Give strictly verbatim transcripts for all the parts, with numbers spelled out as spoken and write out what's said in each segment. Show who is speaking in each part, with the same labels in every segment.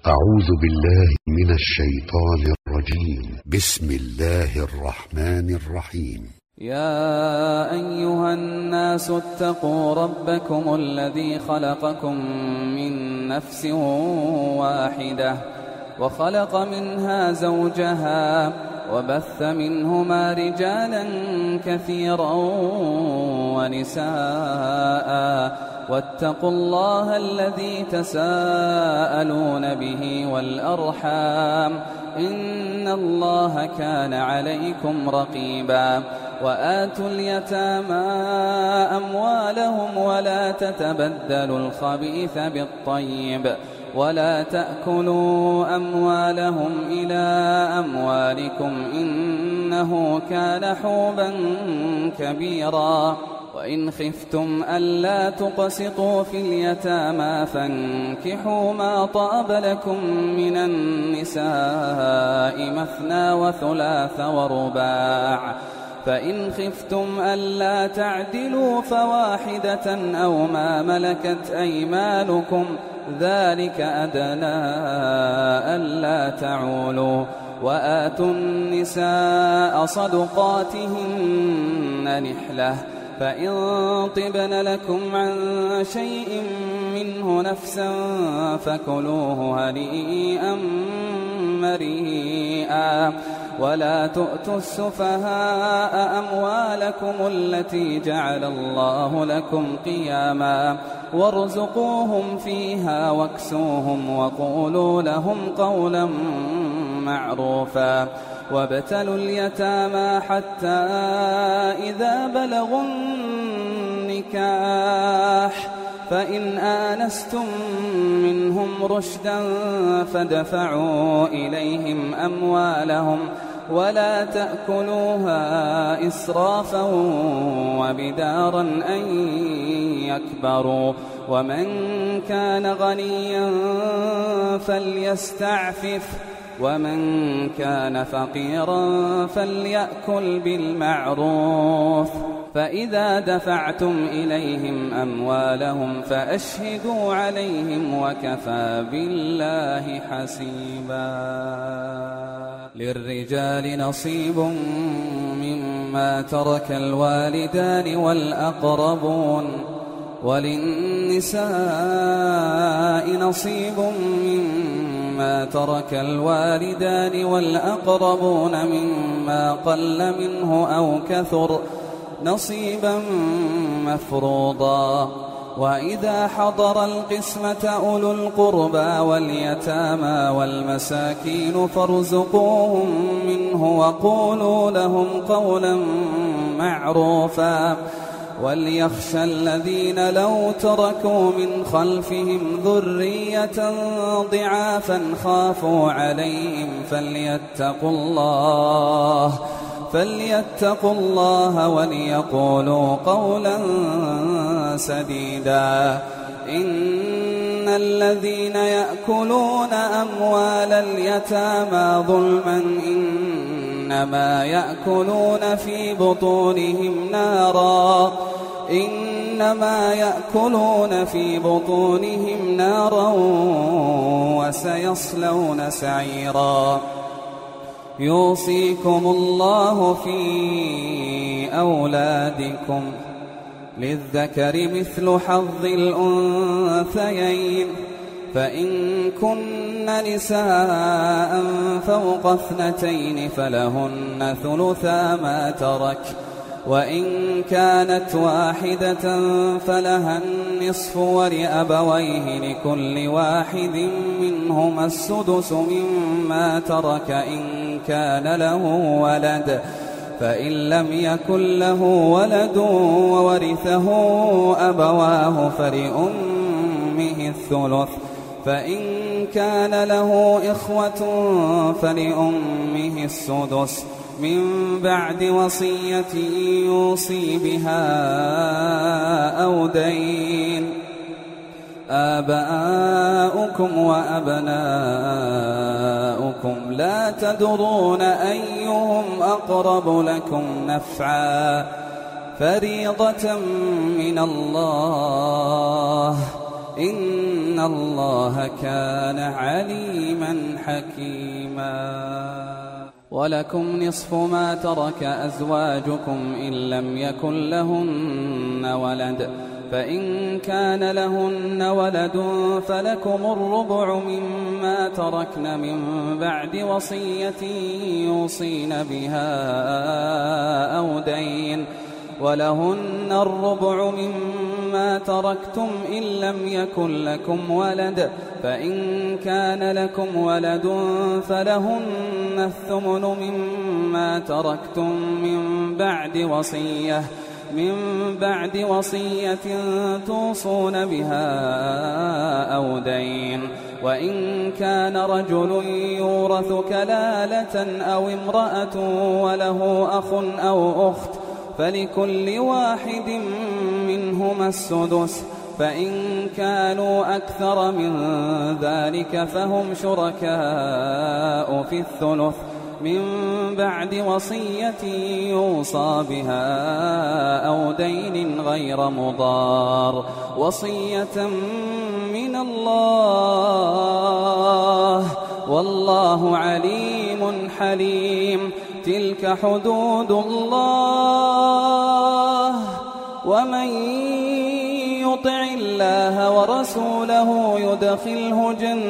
Speaker 1: أعوذ بالله من الشيطان الرجيم. بسم الله الرحمن الرحيم.
Speaker 2: يا أيها الناس اتقوا ربكم الذي خلقكم من نفس واحدة وخلق منها زوجها وبث منهما رجالا كثيرا ونساء واتقوا الله الذي تساءلون به والأرحام إن الله كان عليكم رقيبا. وآتوا اليتامى أموالهم ولا تتبدلوا الخبيث بالطيب ولا تأكلوا أموالهم إلى أموالكم إنه كان حوبا كبيرا. وإن خفتم ألا تقسطوا في اليتامى فانكحوا ما طاب لكم من النساء مثنى وثلاث ورباع، فإن خفتم ألا تعدلوا فواحدة أو ما ملكت أيمانكم ذلك أدنى ألا تعولوا. وآتوا النساء صدقاتهن نحلة، فإن طبن لكم عن شيء منه نفسا فكلوه هنيئا مريئا. ولا تؤتوا السفهاء أموالكم التي جعل الله لكم قياما وارزقوهم فيها واكسوهم وقولوا لهم قولا معروفا. وابتلوا اليتامى حتى إذا بلغوا النكاح فإن آنستم منهم رشدا فادفعوا إليهم أموالهم ولا تأكلوها إسرافا وبدارا أن يكبروا. ومن كان غنيا فليستعفف ومن كان فقيرا فليأكل بالمعروف. فإذا دفعتم إليهم أموالهم فأشهدوا عليهم وكفى بالله حسيبا. للرجال نصيب مما ترك الوالدان والأقربون وللنساء نصيب مما ترك الوالدان والأقربون مما قل منه أو كثر نصيبا مفروضا. وإذا حضر القسمة أولو القربى واليتامى والمساكين فارزقوهم منه وقولوا لهم قولا معروفا. وليخشى الذين لو تركوا من خلفهم ذرية ضعافا خافوا عليهم فليتقوا الله فليتقوا الله وليقولوا قولا سديدا. إن الذين يأكلون أموال اليتامى ظلما إنما يأكلون في بطونهم نارا إنما يأكلون في بطونهم نارا وسيصلون سعيرا. يوصيكم الله في أولادكم للذكر مثل حظ الأنثيين، فإن كن نساء فوق اثنتين فلهن ثلثا ما ترك، وإن كانت واحدة فلها النصف ولأبويه لكل واحد منهما السدس مما ترك إن كان له ولد، فإن لم يكن له ولد وورثه أبواه فلأمه الثلث، فإن كان له إخوة فلأمه السدس من بعد وصية يوصي بها أو دين. آباؤكم وأبناؤكم لا تدرون أيهم أقرب لكم نفعا فريضة من الله إن الله كان عليما حكيما. ولكم نصف ما ترك أزواجكم إن لم يكن لهن ولد، فإن كان لهن ولد فلكم الربع مما تركن من بعد وصية يوصين بها أو دين، ولهن الربع مما تركتم إن لم يكن لكم ولد، فإن كان لكم ولد فلهن الثمن مما تركتم من بعد وصية من بعد وصية توصون بها أو دين. وإن كان رجل يورث كلالة أو امرأة وله أخ أو أخت فلكل واحد منهما السدس، فإن كانوا أكثر من ذلك فهم شركاء في الثلث من بعد وصية يوصى بها أو دين غير مضار، وصية من الله والله عليم حليم. تلك حدود الله، ومن يطع الله ورسوله يدخله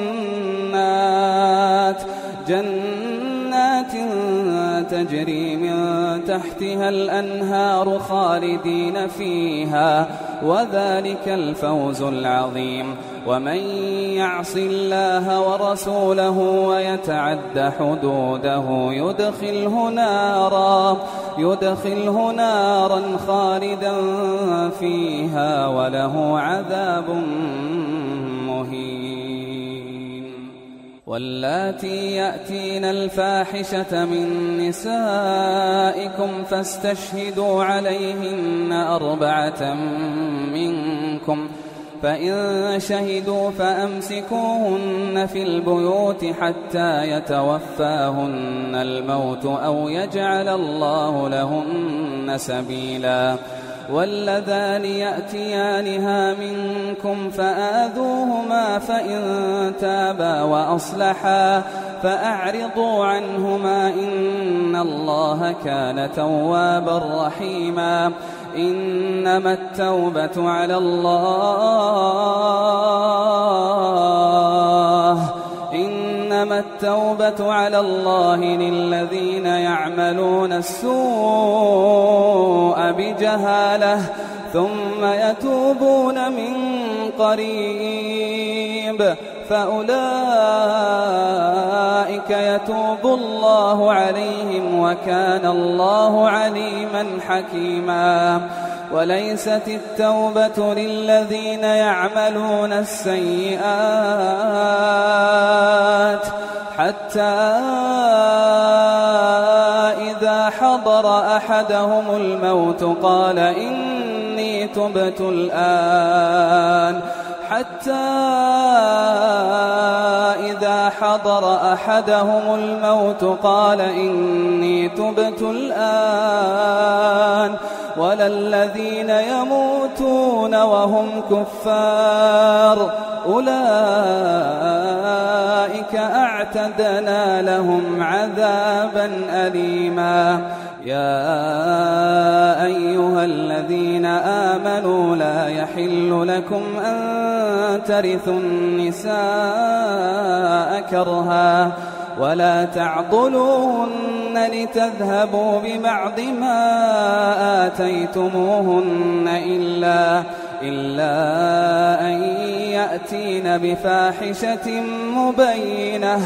Speaker 2: جنات جنات تجري من تحتها الأنهار خالدين فيها، وذلك الفوز العظيم. ومن يعص الله ورسوله ويتعد حدوده يدخله نارا يدخله نارا خالدا فيها وله عذاب مهين. واللاتي يأتين الفاحشة من نسائكم فاستشهدوا عليهن أربعة منكم، فإن شهدوا فأمسكوهن في البيوت حتى يتوفاهن الموت أو يجعل الله لهن سبيلا. واللذان يأتيانها منكم فآذوهما، فإن تابا وأصلحا فأعرضوا عنهما إن الله كان توابا رحيما. إنما التوبة على الله إنما التوبة على الله للذين يعملون السوء بجهالة ثم يتوبون من قريب فأولئك يتوب الله عليهم وكان الله عليما حكيما. وليست التوبة للذين يعملون السيئات حتى إذا حضر أحدهم الموت قال إني تبت الآن حتى إذا حضر أحدهم الموت قال إني تبت الآن ولا الذين يموتون وهم كفار أولئك أعتدنا لهم عذابا أليما. يا أيها الذين آمنوا لا يحل لكم أن ترثوا النساء كرها ولا تعضلوهن لتذهبوا ببعض ما آتيتموهن إلا, إلا أن يأتين بفاحشة مبينة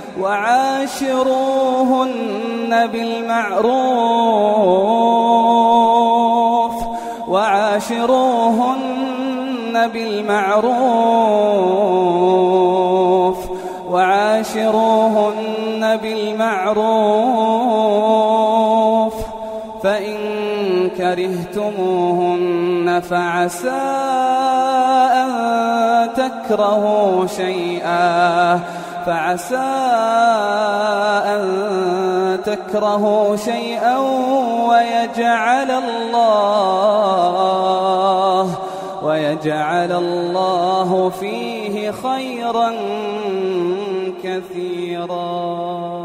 Speaker 2: وعاشروهن بالمعروف وعاشروهن بالمعروف وعاشروهن بالمعروف فإن كرهتموهن فعسى أن تكرهوا شيئا فعسى أن تكرهوا شيئا ويجعل الله جعل الله فيه خيرا كثيرا.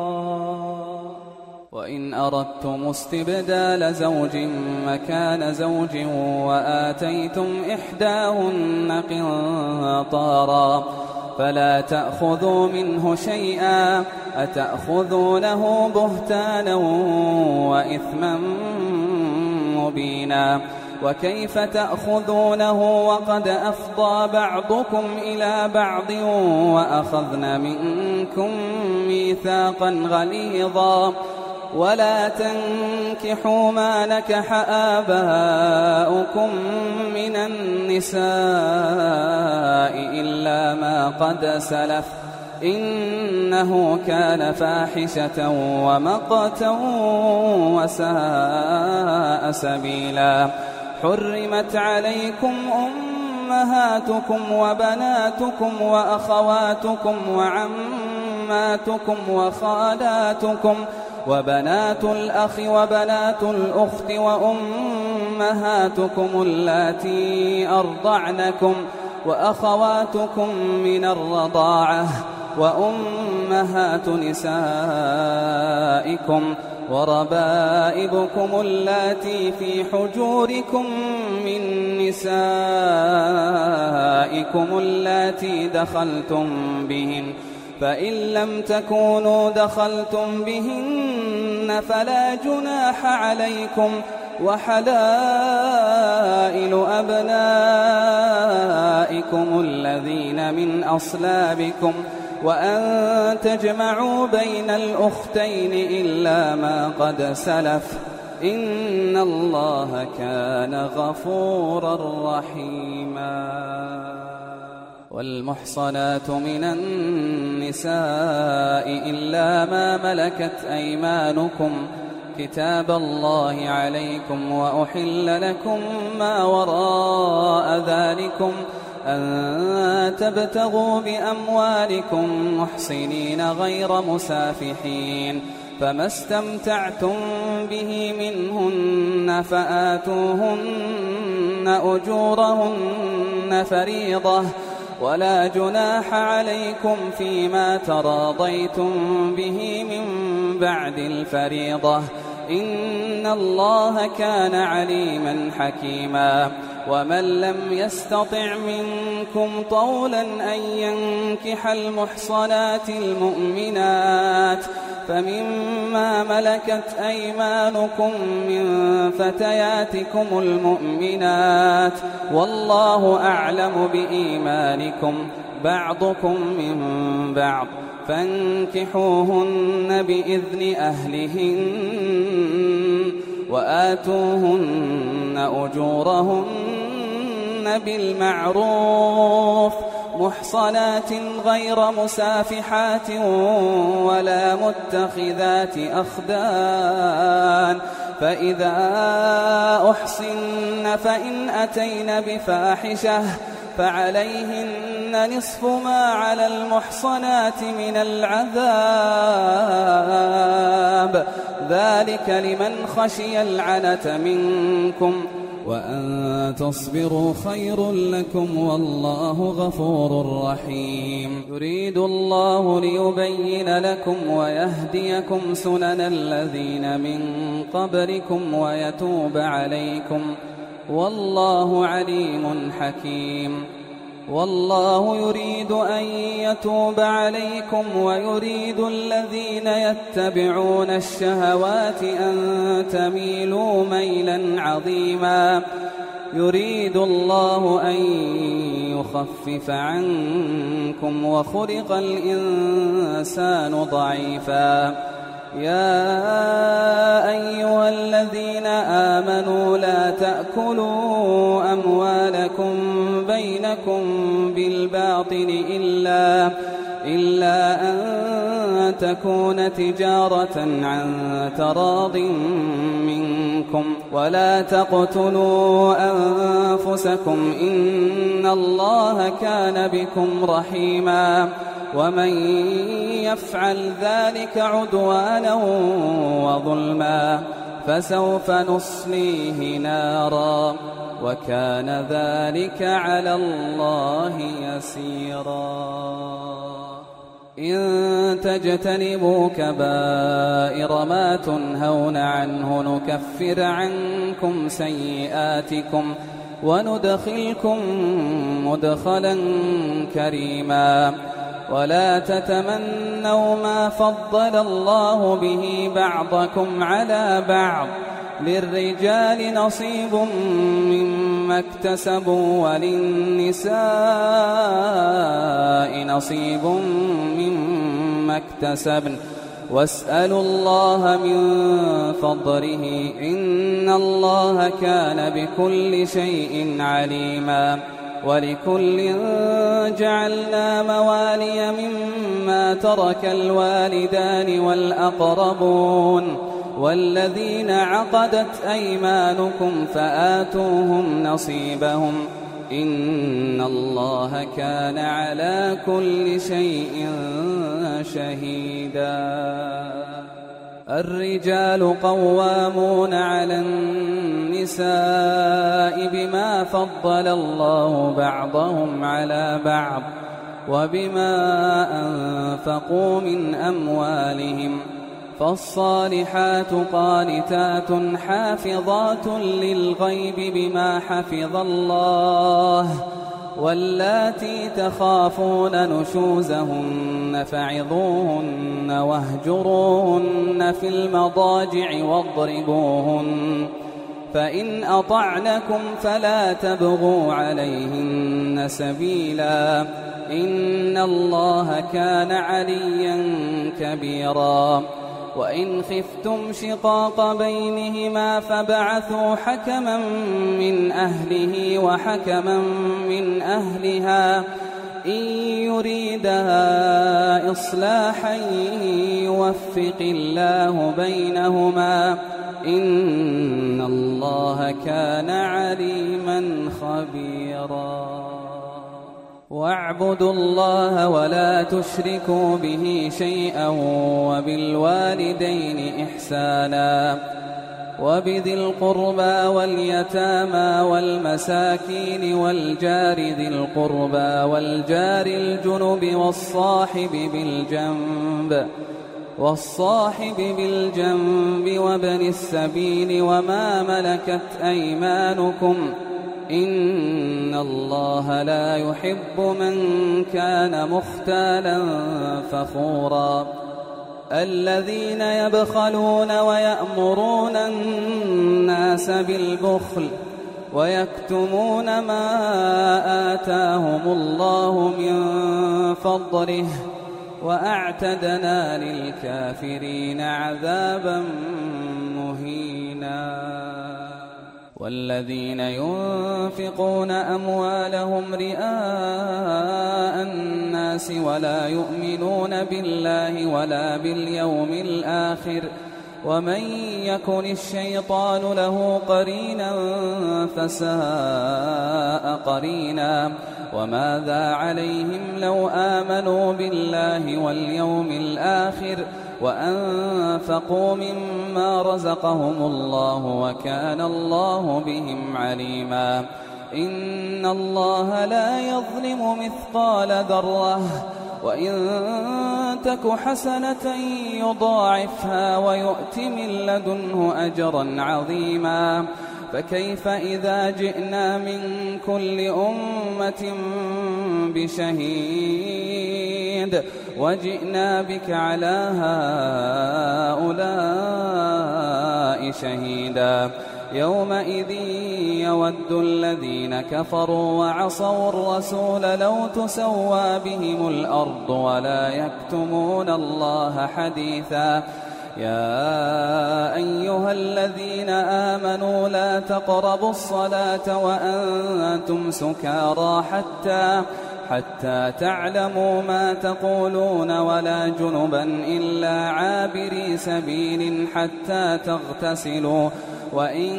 Speaker 2: وإن أردتم استبدال زوج مكان زوج وآتيتم إحداهن قنطارا فلا تأخذوا منه شيئا أتأخذونه بهتانا وإثما مبينا. وكيف تأخذونه وقد أفضى بعضكم إلى بعض وأخذن منكم ميثاقا غليظا. ولا تنكحوا ما نكح آباؤكم من النساء إلا ما قد سلف إنه كان فاحشة ومقتا وساء سبيلا. حرمت عليكم أمهاتكم وبناتكم وأخواتكم وعماتكم وخالاتكم وبنات الأخ وبنات الأخت وأمهاتكم اللاتي أرضعنكم وأخواتكم من الرضاعة وأمهات نسائكم وربائبكم اللاتي في حجوركم من نسائكم اللاتي دخلتم بهن فإن لم تكونوا دخلتم بهن فلا جناح عليكم. وحلائل أبنائكم الذين من أصلابكم وأن تجمعوا بين الأختين إلا ما قد سلف إن الله كان غفورا رحيما. والمحصنات من النساء إلا ما ملكت أيمانكم كتاب الله عليكم وأحل لكم ما وراء ذلكم أن تبتغوا بأموالكم محصنين غير مسافحين فما استمتعتم به منهن فآتوهن أجورهن فريضة ولا جناح عليكم فيما تراضيتم به من بعد الفريضة إن الله كان عليما حكيما. ومن لم يستطع منكم طولا أن ينكح المحصنات المؤمنات فمما ملكت أيمانكم من فتياتكم المؤمنات والله أعلم بإيمانكم بعضكم من بعض فانكحوهن بإذن أهلهن وآتوهن أجورهن بالمعروف محصنات غير مسافحات ولا متخذات أخدان فإذا أحصن فإن أتين بفاحشة فعليهن نصف ما على المحصنات من العذاب ذلك لمن خشي العنة منكم وأن تصبروا خير لكم والله غفور رحيم. يريد الله ليبين لكم ويهديكم سنن الذين من قبلكم ويتوب عليكم والله عليم حكيم. والله يريد أن يتوب عليكم ويريد الذين يتبعون الشهوات أن تميلوا ميلا عظيما. يريد الله أن يخفف عنكم وخلق الإنسان ضعيفا. يا أيها الذين آمنوا لا تأكلوا أموالكم بينكم بالباطل إلا إلا أن تكون تجارة عن تراض منكم ولا تقتلوا أنفسكم إن الله كان بكم رحيما. ومن يفعل ذلك عدوانا وظلما فسوف نصليه نارا وكان ذلك على الله يسيرا. إن تجتنبوا كبائر ما تنهون عنه نكفر عنكم سيئاتكم وندخلكم مدخلا كريما. ولا تتمنوا ما فضل الله به بعضكم على بعض، للرجال نصيب مما اكتسبوا وللنساء نصيب مما اكتسبن، واسألوا الله من فضله إن الله كان بكل شيء عليما. ولكل جعلنا موالي مما ترك الوالدان والأقربون والذين عقدت أيمانكم فآتوهم نصيبهم إن الله كان على كل شيء شهيدا. الرجال قوامون على النساء بما فضل الله بعضهم على بعض وبما أنفقوا من أموالهم، فالصالحات قانتات حافظات للغيب بما حفظ الله، واللاتي تخافون نشوزهن فعظوهن واهجروهن في المضاجع واضربوهن، فإن أطعنكم فلا تبغوا عليهن سبيلا إن الله كان عليا كبيرا. وإن خفتم شقاق بينهما فبعثوا حكما من أهله وحكما من أهلها إن يريدا إصلاحا يوفق الله بينهما إن الله كان عليما خبيرا. واعبدوا الله ولا تشركوا به شيئا وبالوالدين إحسانا وبذي القربى واليتامى والمساكين والجار ذي القربى والجار الجنب والصاحب بالجنب والصاحب بالجنب وابن السبيل وما ملكت أيمانكم إن الله لا يحب من كان مختالا فخورا. الذين يبخلون ويأمرون الناس بالبخل ويكتمون ما آتاهم الله من فضله وأعتدنا للكافرين عذابا مهينا. والذين ينفقون أموالهم رئاء الناس ولا يؤمنون بالله ولا باليوم الآخر ومن يكن الشيطان له قرينا فساء قرينا. وماذا عليهم لو آمنوا بالله واليوم الآخر وأنفقوا مما رزقهم الله وكان الله بهم عليما. إن الله لا يظلم مثقال ذرة وإن تك حسنة يضاعفها ويؤت من لدنه أجرا عظيما. فكيف إذا جئنا من كل أمة بشهيد وجئنا بك على هؤلاء شهيدا. يومئذ يود الذين كفروا وعصوا الرسول لو تسوى بهم الأرض ولا يكتمون الله حديثا. يا أيها الذين آمنوا لا تقربوا الصلاة وأنتم سكارى حتى حتى تعلموا ما تقولون ولا جنبا إلا عابري سبيل حتى تغتسلوا وإن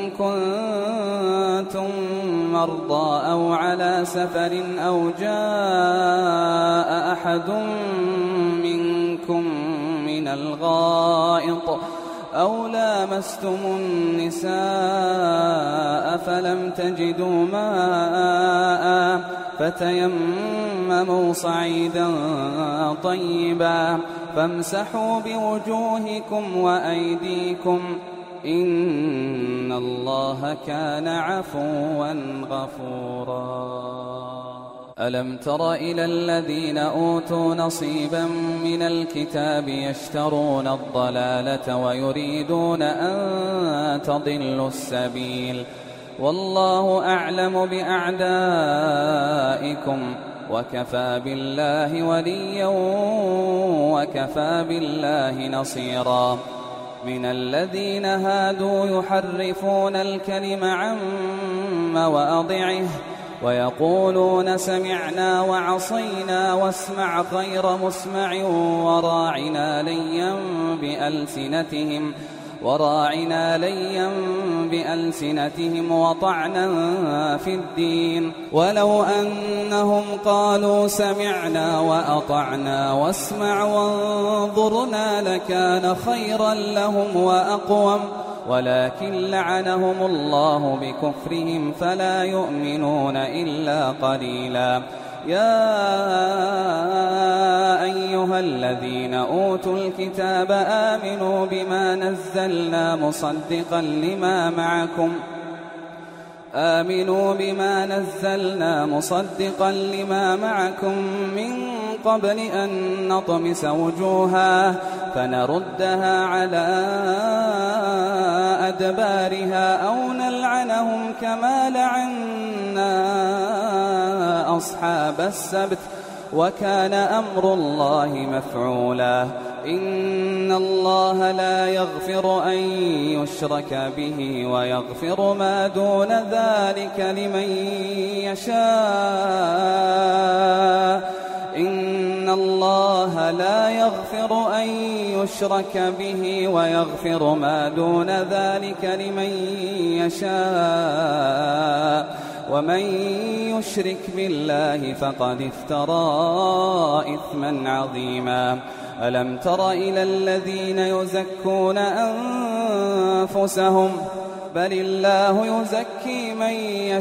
Speaker 2: كنتم مرضى أو على سفر أو جاء أحد منكم من الغائط أو لامستم النساء فلم تجدوا ماء فتيمموا صعيدا طيبا فامسحوا بوجوهكم وأيديكم إن الله كان عفوا غفورا. ألم تر إلى الذين أوتوا نصيبا من الكتاب يشترون الضلالة ويريدون أن تضلوا السبيل والله أعلم بأعدائكم وكفى بالله وليا وكفى بالله نصيرا. من الذين هادوا يحرفون الكلم عن مواضعه ويقولون سمعنا وعصينا واسمع غير مسمع وراعنا ليا بألسنتهم وراعنا ليا بألسنتهم وطعنا في الدين ولو أنهم قالوا سمعنا وأطعنا واسمع وانظرنا لكان خيرا لهم وأقوم ولكن لعنهم الله بكفرهم فلا يؤمنون إلا قليلا. يا أيها الذين أوتوا الكتاب آمنوا بما نزلنا مصدقا لما معكم آمنوا بما نزلنا مصدقا لما معكم من قبل أن نطمس وجوها فنردها على أدبارها أو نلعنهم كما لعنا أصحاب السبت وكان أمر الله مفعولا. إن الله لا يغفر أن يشرك به ويغفر ما دون ذلك لمن يشاء. إن الله لا يغفر أن يشرك به ويغفر ما دون ذلك لمن يشاء ومن يشرك بالله فقد افترى إثما عظيما. ألم تر إلى الذين يزكون أنفسهم بل الله يزكي من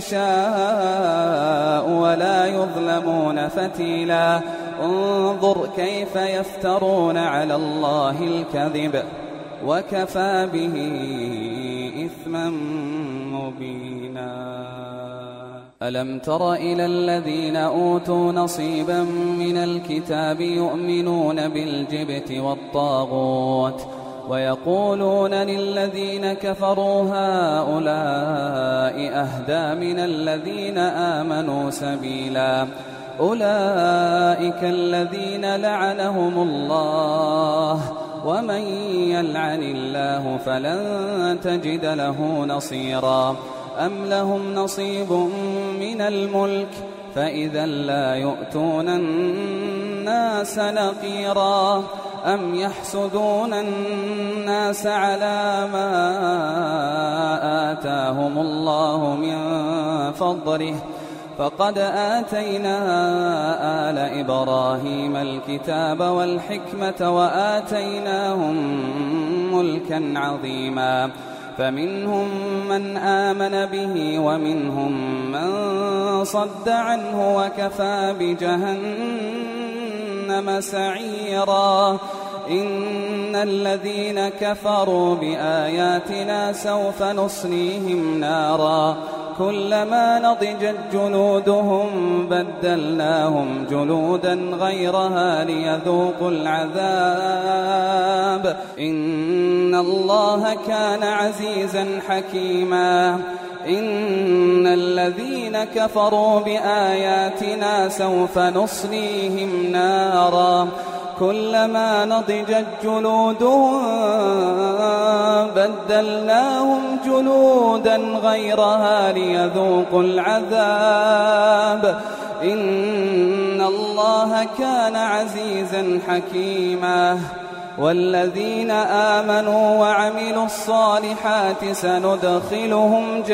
Speaker 2: يشاء ولا يظلمون فتيلا. انظر كيف يفترون على الله الكذب وكفى به إثما مبينا. ألم تر إلى الذين أوتوا نصيبا من الكتاب يؤمنون بالجبت والطاغوت ويقولون للذين كفروا هؤلاء أهدى من الذين آمنوا سبيلا. أولئك الذين لعنهم الله ومن يلعن الله فلن تجد له نصيرا. أم لهم نصيب من الملك فإذا لا يؤتون الناس نقيرا. أم يحسدون الناس على ما آتاهم الله من فضله فقد آتينا آل إبراهيم الكتاب والحكمة وآتيناهم ملكا عظيما. فمنهم من آمن به ومنهم من صد عنه وكفى بجهنم سعيرا. إن الذين كفروا بآياتنا سوف نصليهم نارا كلما نضجت جلودهم بدلناهم جلودا غيرها ليذوقوا العذاب إن الله كان عزيزا حكيما. إن الذين كفروا بآياتنا سوف نصليهم نارا كلما نضجت جلودهم بدلناهم جلودا غيرها ليذوقوا العذاب إن الله كان عزيزا حكيما. والذين آمنوا وعملوا الصالحات سندخلهم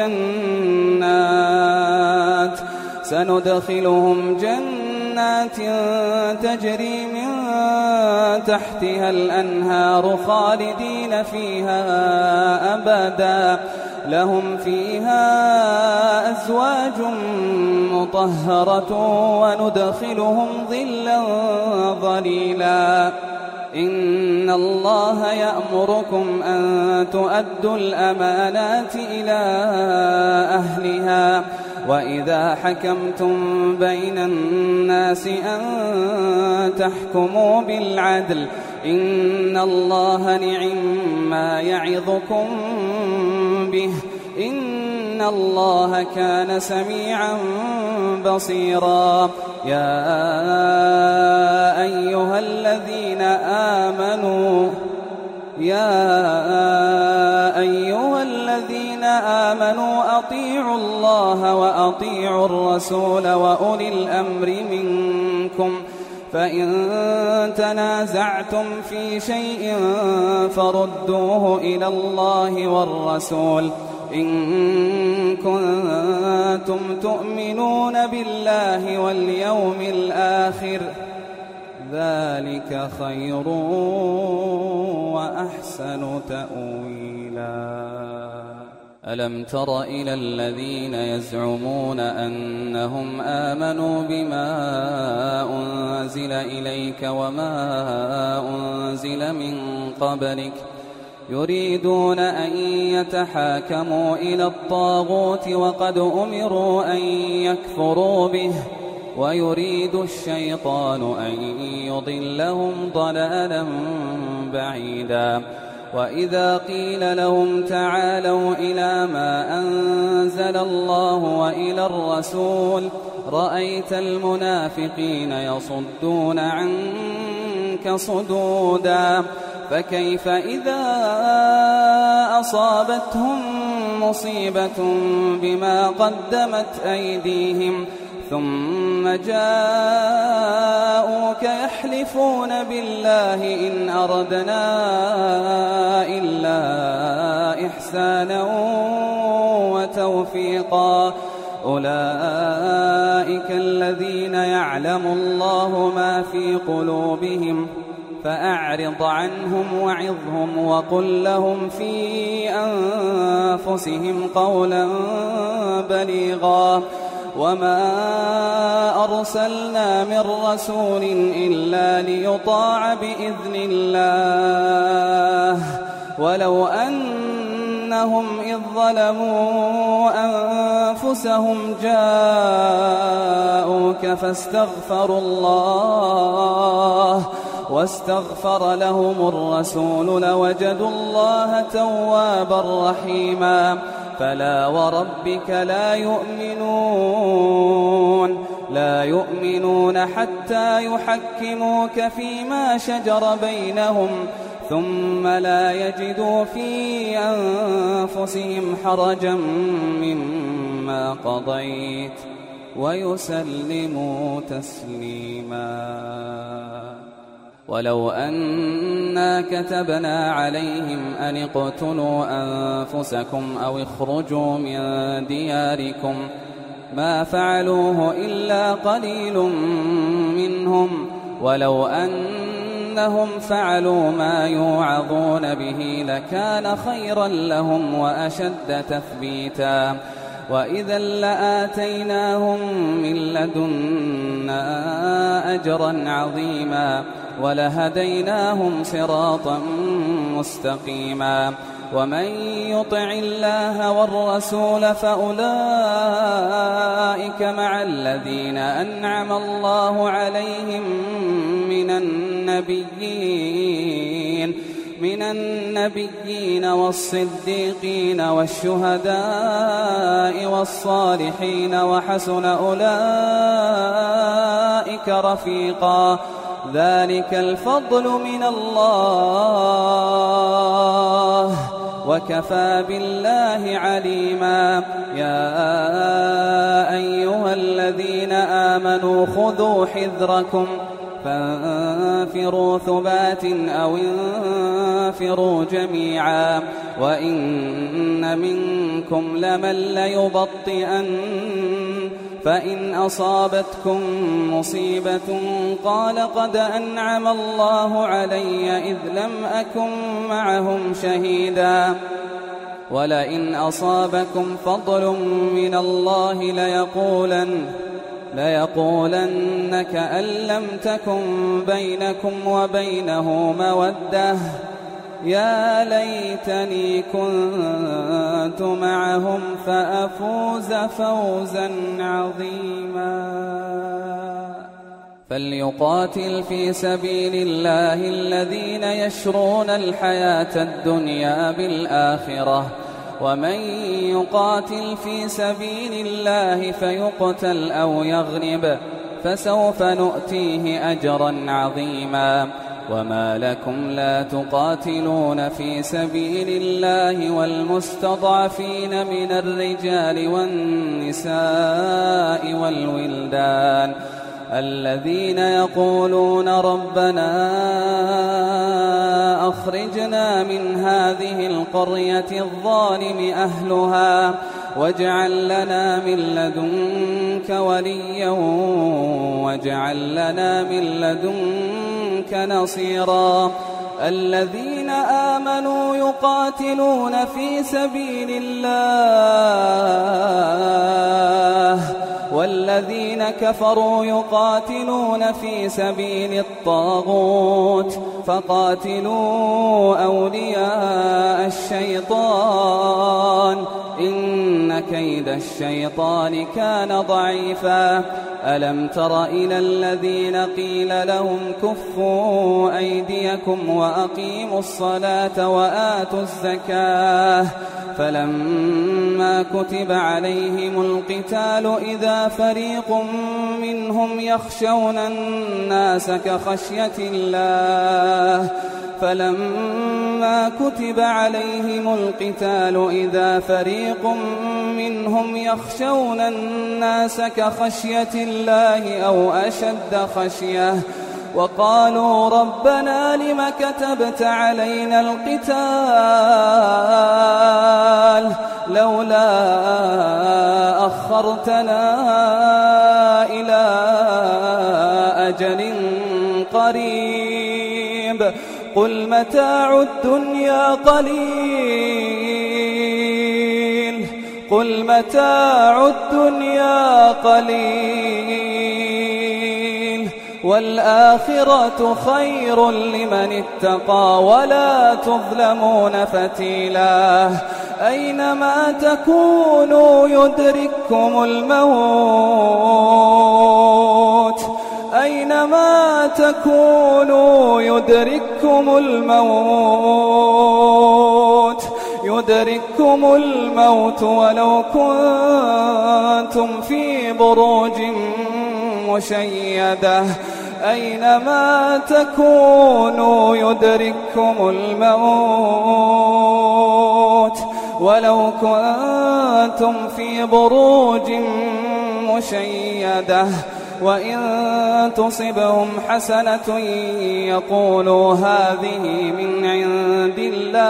Speaker 2: جنات سندخلهم جنات تجري من تحتها الأنهار خالدين فيها أبدا لهم فيها أزواج مطهرة وندخلهم ظلا ظليلا إن الله يأمركم أن تؤدوا الأمانات إلى أهلها وإذا حكمتم بين الناس أن تحكموا بالعدل إن الله نعما يعظكم به إن الله كان سميعا بصيرا يا أيها الذين آمنوا يا أيها الذين آمنوا أطيعوا الله وأطيعوا الرسول وأولي الأمر منكم فإن تنازعتم في شيء فردوه إلى الله والرسول إن كنتم تؤمنون بالله واليوم الآخر ذلك خير وأحسن تأويلا ألم تر إلى الذين يزعمون أنهم آمنوا بما أنزل إليك وما أنزل من قبلك يريدون أن يتحاكموا إلى الطاغوت وقد أمروا أن يكفروا به ويريد الشيطان أن يضلهم ضلالا بعيدا وإذا قيل لهم تعالوا إلى ما أنزل الله وإلى الرسول رأيت المنافقين يصدون عنك صدودا فكيف إذا أصابتهم مصيبة بما قدمت أيديهم ثم جاءوك يحلفون بالله إن أردنا إلا إحسانا وتوفيقا أولئك الذين يعلم الله ما في قلوبهم فأعرض عنهم وعظهم وقل لهم في أنفسهم قولا بليغا وما أرسلنا من رسول إلا ليطاع بإذن الله ولو أنهم إذ ظلموا أنفسهم جاءوك فاستغفروا الله واستغفر لهم الرسول لوجدوا الله توابا رحيما فلا وربك لا يؤمنون لا يؤمنون حتى يحكموك فيما شجر بينهم ثم لا يجدوا في أنفسهم حرجا مما قضيت ويسلموا تسليما ولو أنا كتبنا عليهم أن اقتلوا أنفسكم أو اخرجوا من دياركم ما فعلوه إلا قليل منهم ولو أنهم فعلوا ما يوعظون به لكان خيرا لهم وأشد تثبيتا وإذا لآتيناهم من لدنا أجرا عظيما ولهديناهم صراطا مستقيما ومن يطع الله والرسول فأولئك مع الذين أنعم الله عليهم من النبيين من النبيين والصديقين والشهداء والصالحين وحسن أولئك رفيقا ذلك الفضل من الله وكفى بالله عليما يا أيها الذين آمنوا خذوا حذركم فانفروا ثبات أو انفروا جميعا وإن منكم لمن ليبطئن فإن أصابتكم مصيبة قال قد أنعم الله علي إذ لم أكن معهم شهيدا ولئن أصابكم فضل من الله ليقولن ليقولن كأن لم تكن بينكم وبينه مودة يا ليتني كنت معهم فأفوز فوزا عظيما فليقاتل في سبيل الله الذين يشرون الحياة الدنيا بالآخرة ومن يقاتل في سبيل الله فيقتل أو يغلب فسوف نؤتيه أجرا عظيما وما لكم لا تقاتلون في سبيل الله والمستضعفين من الرجال والنساء والولدان الذين يقولون ربنا أخرجنا من هذه القرية الظالم أهلها واجعل لنا من لدنك وليا واجعل لنا من لدنك نصيرا الذين آمنوا يقاتلون في سبيل الله والذين كفروا يقاتلون في سبيل الطاغوت فقاتلوا أولياء الشيطان إن كيد الشيطان كان ضعيفا ألم تر إلى الذين قيل لهم كفوا أيديكم وأقيموا الصلاة وآتوا الزكاة فلما كتب عليهم القتال إذا فريق منهم يخشون الناس كخشية الله فلما كتب عليهم القتال إذا فريق منهم يخشون الناس كخشية الله أو أشد خشية وقالوا ربنا لم كتبت علينا القتال لولا أخرتنا إلى أجل قريب قل متاع الدنيا قليل قل متاع الدنيا قليل والآخرة خير لمن اتقى ولا تظلمون فتيلا أينما تكونوا يدرككم الموت أينما تكونوا يدرككم الموت يدرككم الموت ولو كنتم في بروج مشيدة أينما تكونوا يدرككم الموت ولو كنتم في بروج مشيدة وإن تصبهم حسنة يقولوا هذه من عند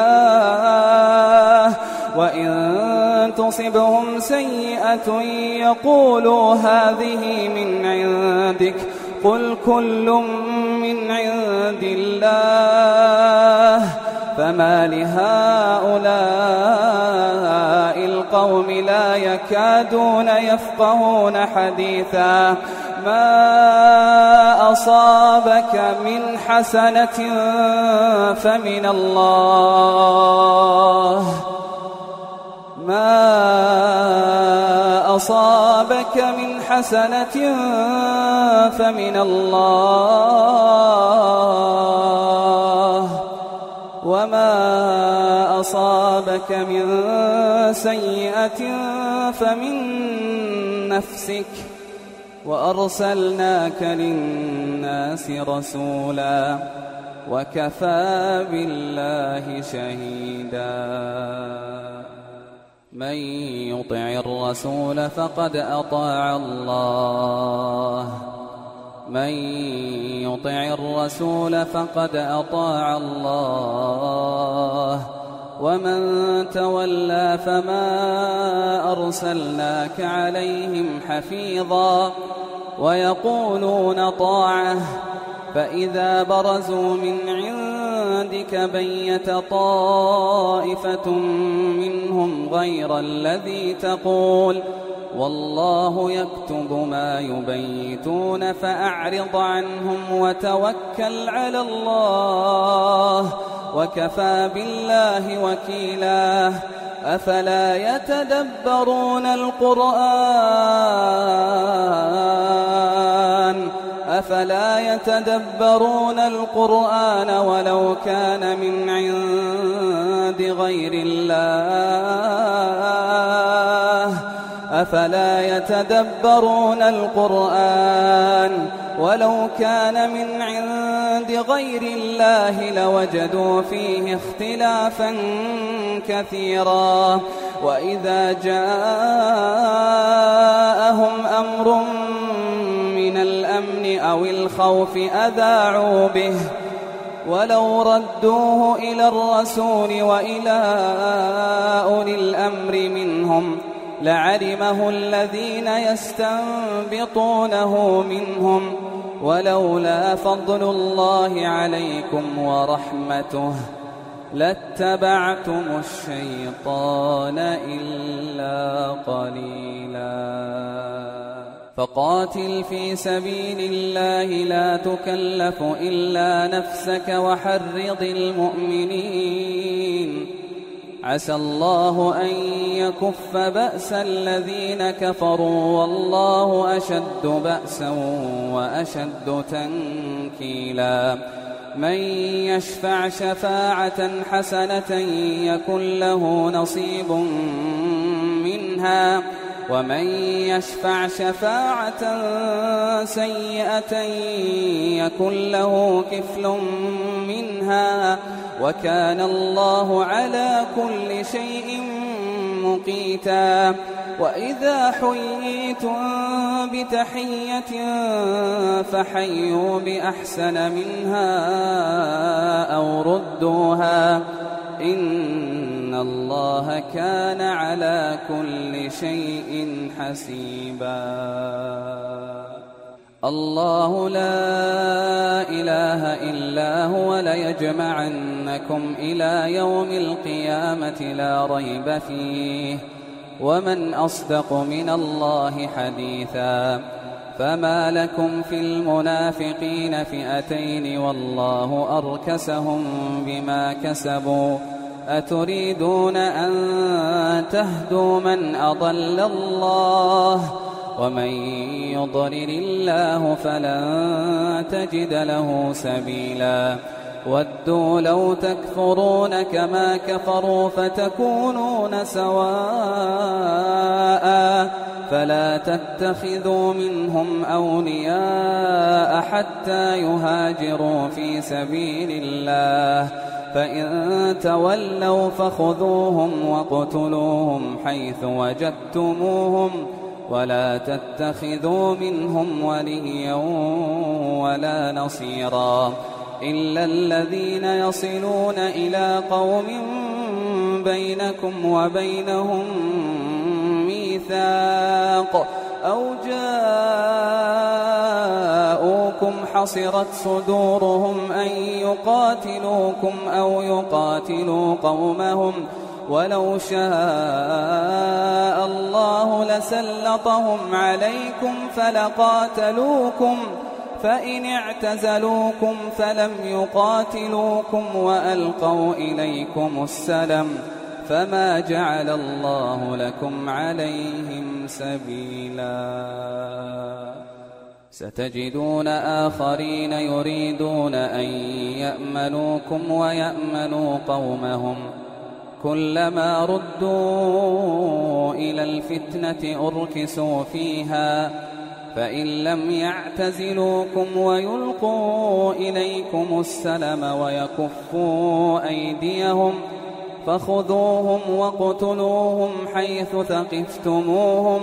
Speaker 2: الله وإن تصبهم سيئة يقولوا هذه من عندك قل كل من عند الله فما لهؤلاء القوم لا يكادون يفقهون حديثا ما أصابك من حسنة فمن الله ما أصابك من حسنة فمن الله وما أصابك من سيئة فمن نفسك وأرسلناك للناس رسولا وكفى بالله شهيدا من يطع الرسول فقد أطاع الله من يطع الرسول فقد أطاع الله ومن تولى فما أرسلناك عليهم حفيظا ويقولون طاعة فإذا برزوا من عندك بيت طائفة منهم غير الذي تقول والله يكتب ما يبيتون فأعرض عنهم وتوكل على الله وكفى بالله وكيلا. أفلا يتدبرون القرآن أفلا يتدبرون القرآن ولو كان من عند غير الله أفلا يتدبرون القرآن ولو كان من عند غير الله لوجدوا فيه اختلافا كثيرا. وإذا جاءهم أمر من الأمن أو الخوف أذاعوا به ولو ردوه إلى الرسول وإلى أولي الأمر منهم لعلمه الذين يستنبطونه منهم ولولا فضل الله عليكم ورحمته لاتبعتم الشيطان إلا قليلا. فقاتل في سبيل الله لا تكلف إلا نفسك وحرض المؤمنين عسى الله أن يكف بأس الذين كفروا والله أشد بأسا وأشد تنكيلا. من يشفع شفاعة حسنة يكن له نصيب منها ومن يشفع شفاعة سيئة يكن له كفل منها وكان الله على كل شيء مقيتا. وإذا حييتم بتحية فحيوا بأحسن منها أو ردوها إن الله كان على كل شيء حسيبا. الله لا إله إلا هو ليجمعنكم إلى يوم القيامة لا ريب فيه ومن أصدق من الله حديثا. فما لكم في المنافقين فئتين والله أركسهم بما كسبوا أتريدون أن تهدوا من أضل الله ومن يضلل الله فلن تجد له سبيلا. ودوا لو تكفرون كما كفروا فتكونون سواء فلا تتخذوا منهم أولياء حتى يهاجروا في سبيل الله فإن تولوا فخذوهم واقتلوهم حيث وجدتموهم ولا تتخذوا منهم وليا ولا نصيرا إلا الذين يصلون إلى قوم بينكم وبينهم ميثاق أو جاءوكم حصرت صدورهم أن يقاتلوكم أو يقاتلوا قومهم ولو شاء الله لسلطهم عليكم فلقاتلوكم فإن اعتزلوكم فلم يقاتلوكم وألقوا إليكم السلم فما جعل الله لكم عليهم سبيلا. ستجدون آخرين يريدون أن يأمنوكم ويأمنوا قومهم كلما ردوا إلى الفتنة أركسوا فيها فإن لم يعتزلوكم ويلقوا إليكم السلم ويكفوا أيديهم فخذوهم واقتلوهم حيث ثقفتموهم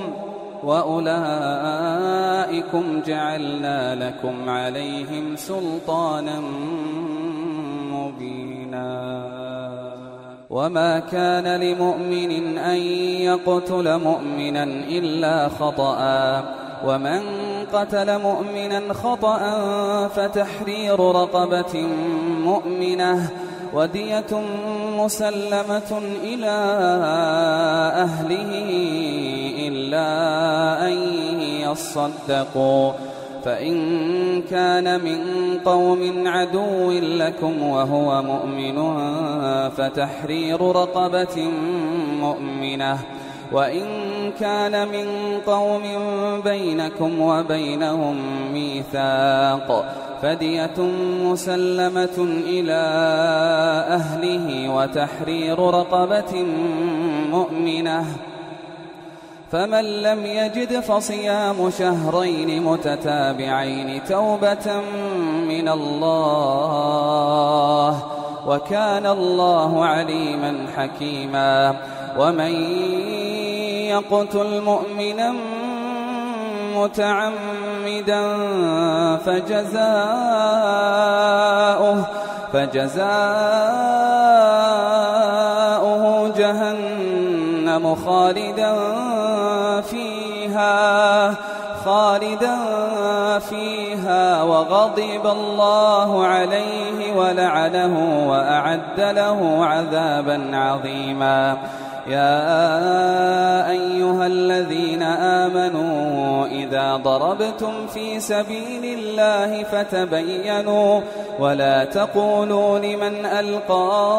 Speaker 2: وأولئكم جعلنا لكم عليهم سلطانا مبينا. وما كان لمؤمن أن يقتل مؤمنا إلا خطأ ومن قتل مؤمنا خطأ فتحرير رقبة مؤمنة ودية مسلمة إلى أهله إلا أن يصدقوا فإن كان من قوم عدو لكم وهو مؤمن فتحرير رقبة مؤمنة وإن كان من قوم بينكم وبينهم ميثاق فدية مسلمة إلى أهله وتحرير رقبة مؤمنة فمن لم يجد فصيام شهرين متتابعين توبة من الله وكان الله عليما حكيما ومن يقتل مؤمنا متعمدا فجزاؤه فجزاؤه جهنم خالدا فيها خالدا فيها وغضب الله عليه ولعنه وأعد له عذابا عظيما يا أيها الذين آمنوا إذا ضربتم في سبيل الله فتبينوا ولا تقولوا لمن ألقى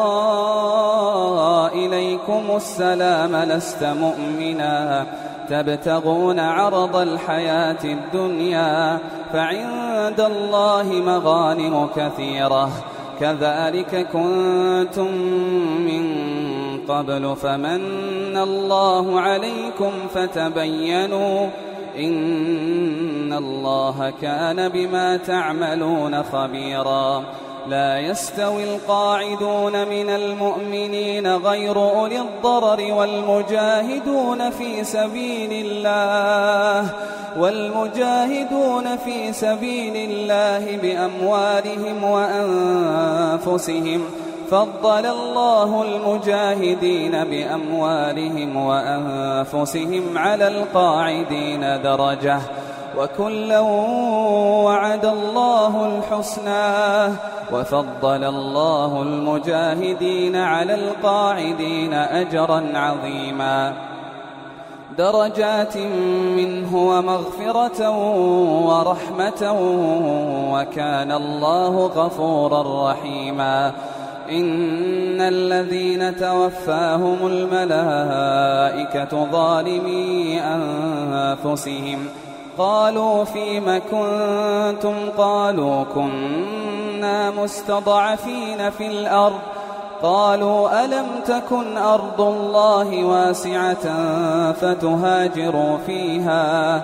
Speaker 2: إليكم السلام لست مؤمنا تبتغون عرض الحياة الدنيا فعند الله مغانم كثيرة كذلك كنتم من قبل فمن الله عليكم فتبينوا إن الله كان بما تعملون خبيرا لا يستوي القاعدون من المؤمنين غير أولي الضرر والمجاهدون في سبيل الله والمجاهدون في سبيل الله بأموالهم وأنفسهم فضل الله المجاهدين بأموالهم وأنفسهم على القاعدين درجة وكلا وعد الله الحسنى وفضل الله المجاهدين على القاعدين أجرا عظيما درجات منه ومغفرة ورحمة وكان الله غفورا رحيما إن الذين توفاهم الملائكة ظالمي أنفسهم قالوا فيم كنتم قالوا كنا مستضعفين في الأرض قالوا ألم تكن أرض الله واسعة فتهاجروا فيها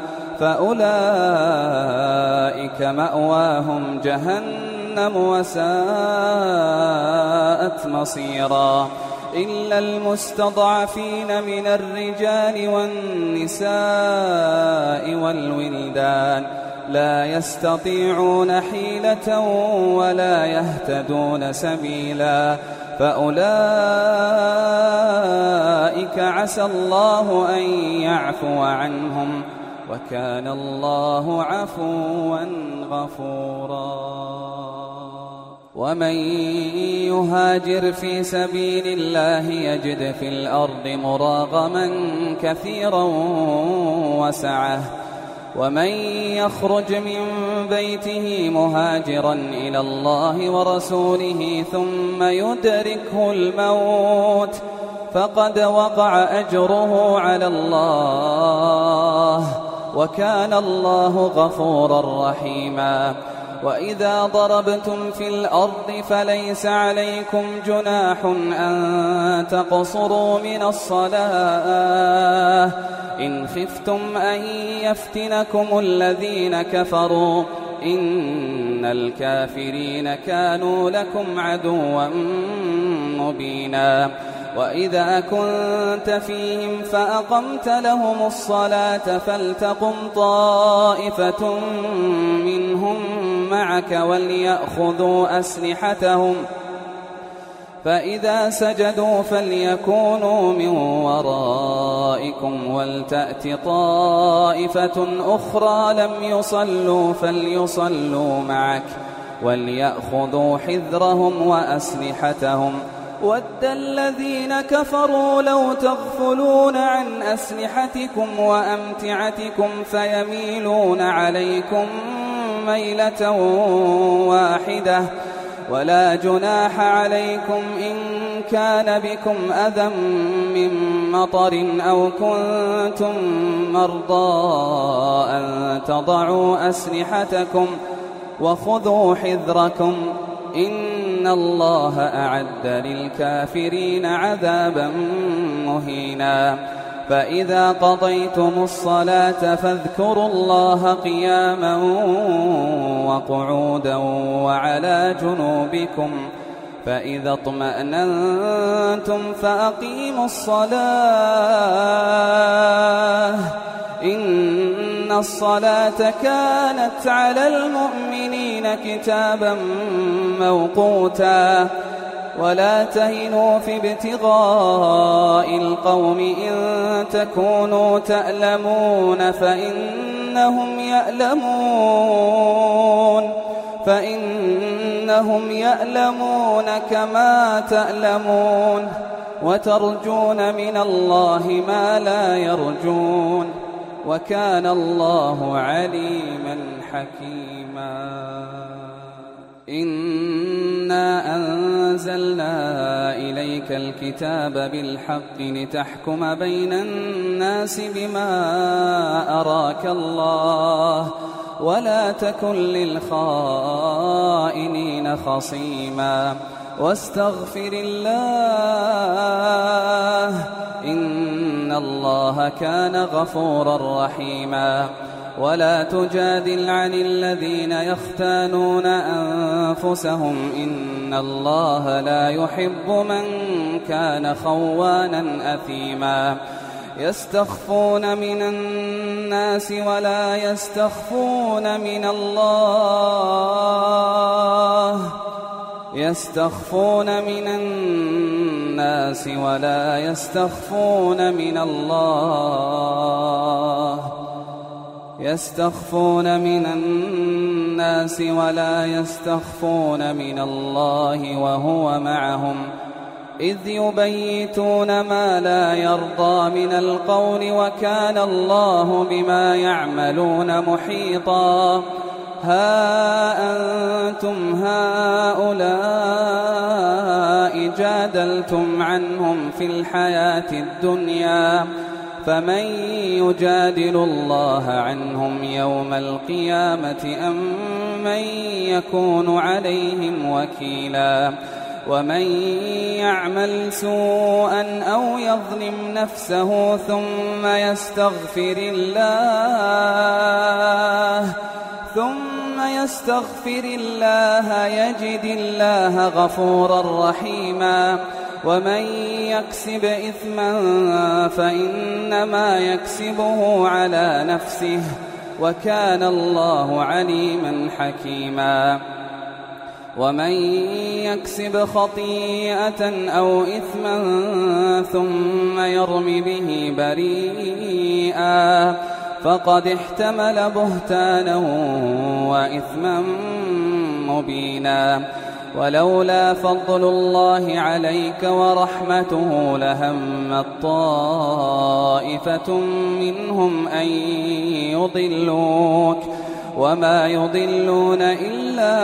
Speaker 2: فأولئك مأواهم جهنم وساءت مصيرا إلا المستضعفين من الرجال والنساء والولدان لا يستطيعون حيلة ولا يهتدون سبيلا فأولئك عسى الله أن يعفو عنهم وكان الله عفوا غفورا ومن يهاجر في سبيل الله يجد في الأرض مراغما كثيرا وسعة ومن يخرج من بيته مهاجرا إلى الله ورسوله ثم يدركه الموت فقد وقع أجره على الله وكان الله غفورا رحيما وإذا ضربتم في الأرض فليس عليكم جناح أن تقصروا من الصلاة إن خفتم أن يفتنكم الذين كفروا إن الكافرين كانوا لكم عدوا مبينا وإذا كنت فيهم فأقمت لهم الصلاة فلتقم طائفة منهم معك وليأخذوا أسلحتهم فإذا سجدوا فليكونوا من ورائكم ولتأت طائفة أخرى لم يصلوا فليصلوا معك وليأخذوا حذرهم وأسلحتهم ود الذين كفروا لو تغفلون عن أسلحتكم وأمتعتكم فيميلون عليكم ميلة واحدة ولا جناح عليكم إن كان بكم أذى من مطر أو كنتم مرضى أن تضعوا أسلحتكم وخذوا حذركم إن الله أعد للكافرين عذابا مهينا فإذا قضيتم الصلاة فاذكروا الله قياما وقعودا وعلى جنوبكم فإذا اطمأننتم فأقيموا الصلاة إن الصلاة كانت على المؤمنين كتابا موقوتا ولا تهنوا في ابتغاء القوم إن تكونوا تألمون فإنهم يألمون فإنهم يألمون كما تألمون وترجون من الله ما لا يرجون وكان الله عليما حكيما إنا أنزلنا إليك الكتاب بالحق لتحكم بين الناس بما أراك الله ولا تكن للخائنين خصيما واستغفر الله إن الله كان غفورا رحيما ولا تجادل عن الذين يختانون أنفسهم إن الله لا يحب من كان خوانا أثيما يستخفون من الناس ولا يستخفون من الله يستخفون من الناس ولا يستخفون من الله يستخفون من الناس ولا يستخفون من الله وهو معهم إذ يبيتون ما لا يرضى من القول وكان الله بما يعملون محيطا ها أنتم هؤلاء جادلتم عنهم في الحياة الدنيا فمن يجادل الله عنهم يوم القيامة أم من يكون عليهم وكيلا ومن يعمل سوءا أو يظلم نفسه ثم يستغفر الله ثم يستغفر الله يجد الله غفورا رحيما ومن يكسب إثما فإنما يكسبه على نفسه وكان الله عليما حكيما ومن يكسب خطيئة أو إثما ثم يرم به بريئا فقد احتمل بهتانا وإثما مبينا ولولا فضل الله عليك ورحمته لهمت طائفة منهم أن يضلوك وما يضلون إلا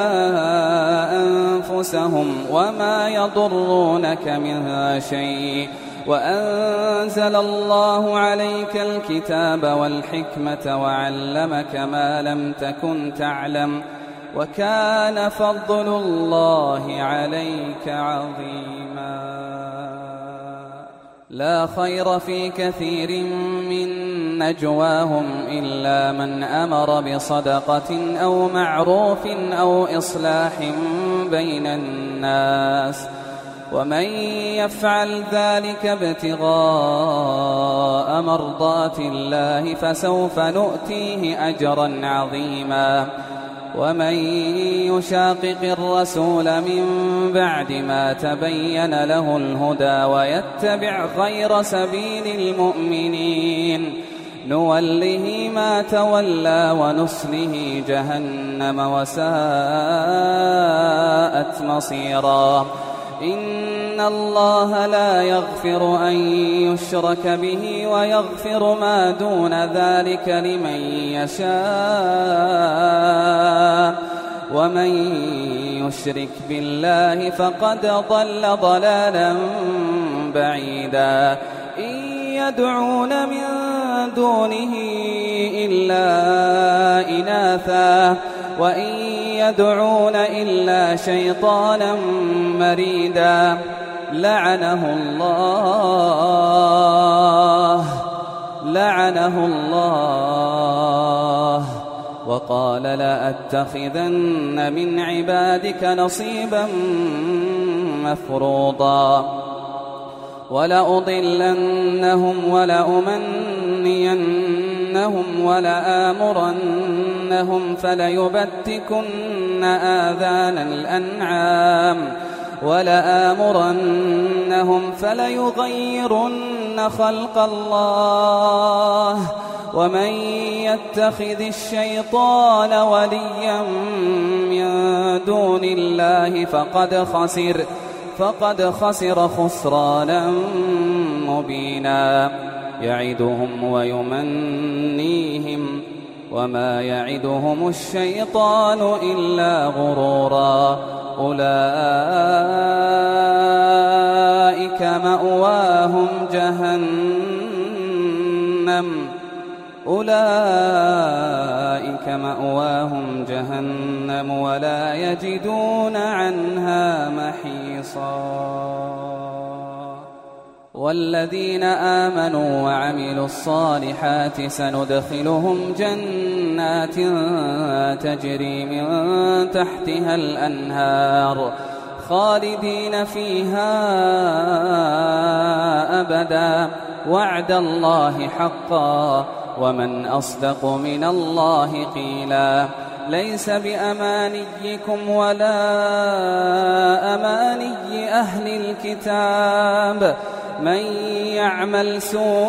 Speaker 2: أنفسهم وما يضرونك من شيء وأنزل الله عليك الكتاب والحكمة وعلمك ما لم تكن تعلم وكان فضل الله عليك عظيما لا خير في كثير من نجواهم إلا من أمر بصدقة أو معروف أو إصلاح بين الناس ومن يفعل ذلك ابتغاء مرضات الله فسوف نؤتيه أجرا عظيما ومن يشاقق الرسول من بعد ما تبين له الهدى ويتبع غير سبيل المؤمنين نوله ما تولى ونصله جهنم وساءت مصيرا إن الله لا يغفر أن يشرك به ويغفر ما دون ذلك لمن يشاء ومن يشرك بالله فقد ضل ضلالا بعيدا إن يدعون من دونه إلا إناثا وإن يدعون إلا شيطانا مريدا لعنه الله لعنه الله وقال لأتخذن من عبادك نصيبا مفروضا ولأضلنهم ولأمنينهم ولآمرنهم فليبتكن آذان الأنعام ولآمرنهم فليغيرن خلق الله ومن يتخذ الشيطان وليا من دون الله فقد خسر فقد خسر خسرانا مبينا يعدهم ويمنيهم وما يعدهم الشيطان إلا غرورا أولئك مأواهم جهنم أولئك مأواهم جهنم ولا يجدون عنها محيصا والذين آمنوا وعملوا الصالحات سندخلهم جنات تجري من تحتها الأنهار خالدين فيها أبدا وعد الله حقا ومن أصدق من الله قيلا ليس بأمانيكم ولا أماني أهل الكتاب من يعمل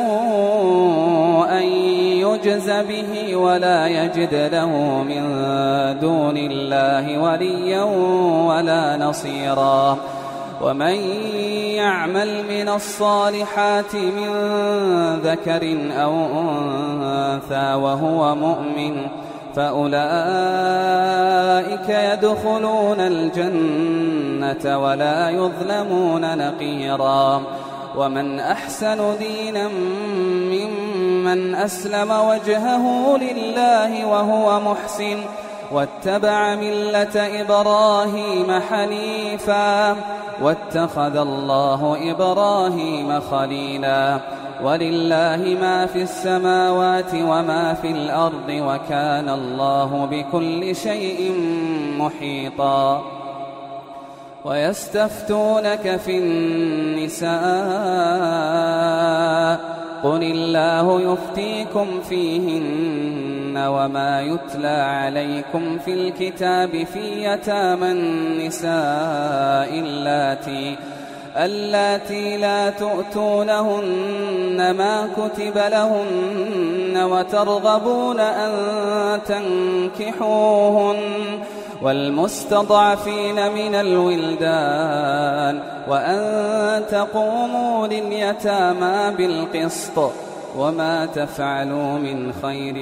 Speaker 2: سوءا يجز به ولا يجد له من دون الله وليا ولا نصيرا ومن يعمل من الصالحات من ذكر أو أنثى وهو مؤمن فأولئك يدخلون الجنة ولا يظلمون نقيرا ومن أحسن دينا ممن أسلم وجهه لله وهو محسن واتبع ملة إبراهيم حنيفا واتخذ الله إبراهيم خليلا ولله ما في السماوات وما في الأرض وكان الله بكل شيء محيطا ويستفتونك في النساء قل الله يفتيكم فيهن وما يتلى عليكم في الكتاب في يتامى النساء اللاتي اللاتي لا تؤتونهن ما كتب لهن وترغبون أن تنكحوهن والمستضعفين من الولدان وأن تقوموا لليتامى بالقسط وما تفعلوا من خير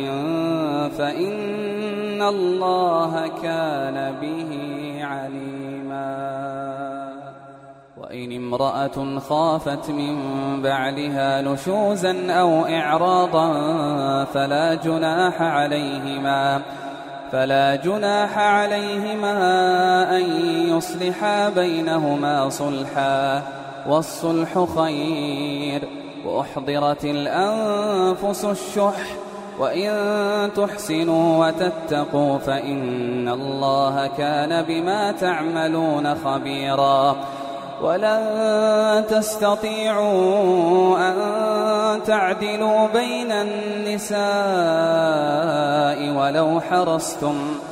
Speaker 2: فإن الله كان به عليما وإن امرأة خافت من بعلها نشوزا أو إعراضا فلا جناح عليهما فلا جناح عليهما أن يصلحا بينهما صلحا والصلح خير وأحضرت الأنفس الشح وإن تحسنوا وتتقوا فإن الله كان بما تعملون خبيرا ولن تستطيعوا أن تعدلوا بين النساء ولو حرصتم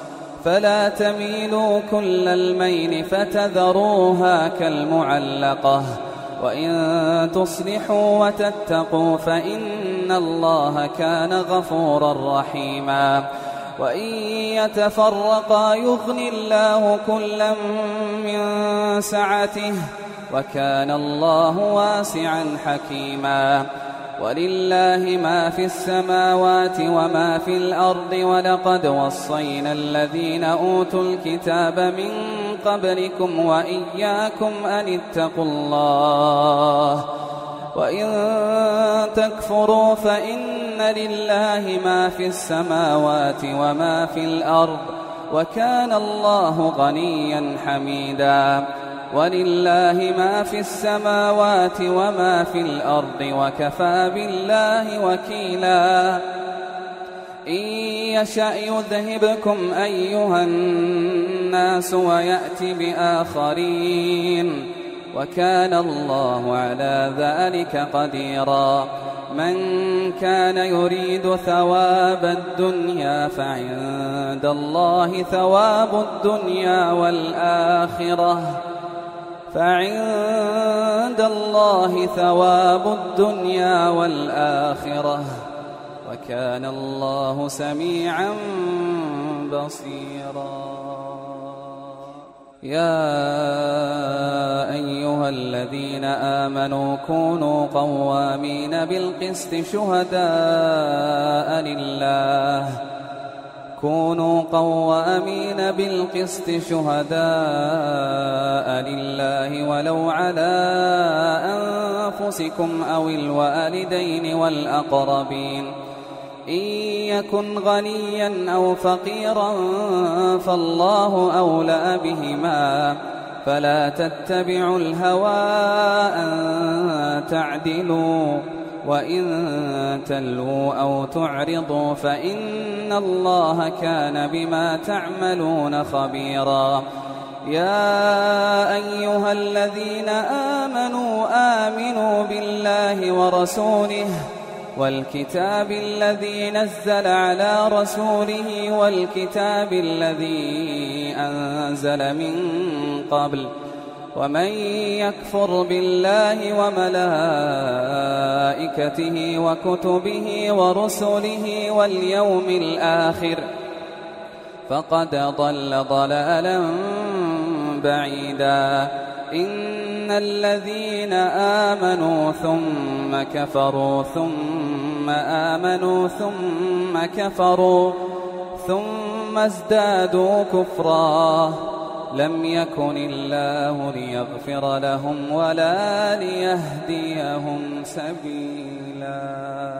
Speaker 2: فلا تميلوا كل الميل فتذروها كالمعلقة وإن تصلحوا وتتقوا فإن الله كان غفورا رحيما وإن يتفرقا يغني الله كلا من سعته وكان الله واسعا حكيما ولله ما في السماوات وما في الأرض ولقد وصينا الذين أوتوا الكتاب من قبلكم وإياكم أن اتقوا الله وإن تكفروا فإن لله ما في السماوات وما في الأرض وكان الله غنيا حميدا ولله ما في السماوات وما في الأرض وكفى بالله وكيلا إن يشأ يذهبكم أيها الناس ويأت بآخرين وكان الله على ذلك قديرا من كان يريد ثواب الدنيا فعند الله ثواب الدنيا والآخرة فعند الله ثواب الدنيا والآخرة وكان الله سميعا بصيرا يا أيها الذين آمنوا كونوا قوامين بالقسط شهداء لله كونوا قوامين بالقسط شهداء لله ولو على أنفسكم أو الوالدين والأقربين إن يكن غنيا أو فقيرا فالله أولى بهما فلا تتبعوا الهوى أن تعدلوا وإن تلووا أو تعرضوا فإن الله كان بما تعملون خبيرا يا أيها الذين آمنوا آمنوا بالله ورسوله والكتاب الذي نزل على رسوله والكتاب الذي أنزل من قبل ومن يكفر بالله وملائكته وكتبه ورسله واليوم الآخر فقد ضل ضلالا بعيدا إن الذين آمنوا ثم كفروا ثم آمنوا ثم كفروا ثم ازدادوا كفرا لم يكن الله ليغفر لهم ولا ليهديهم سبيلا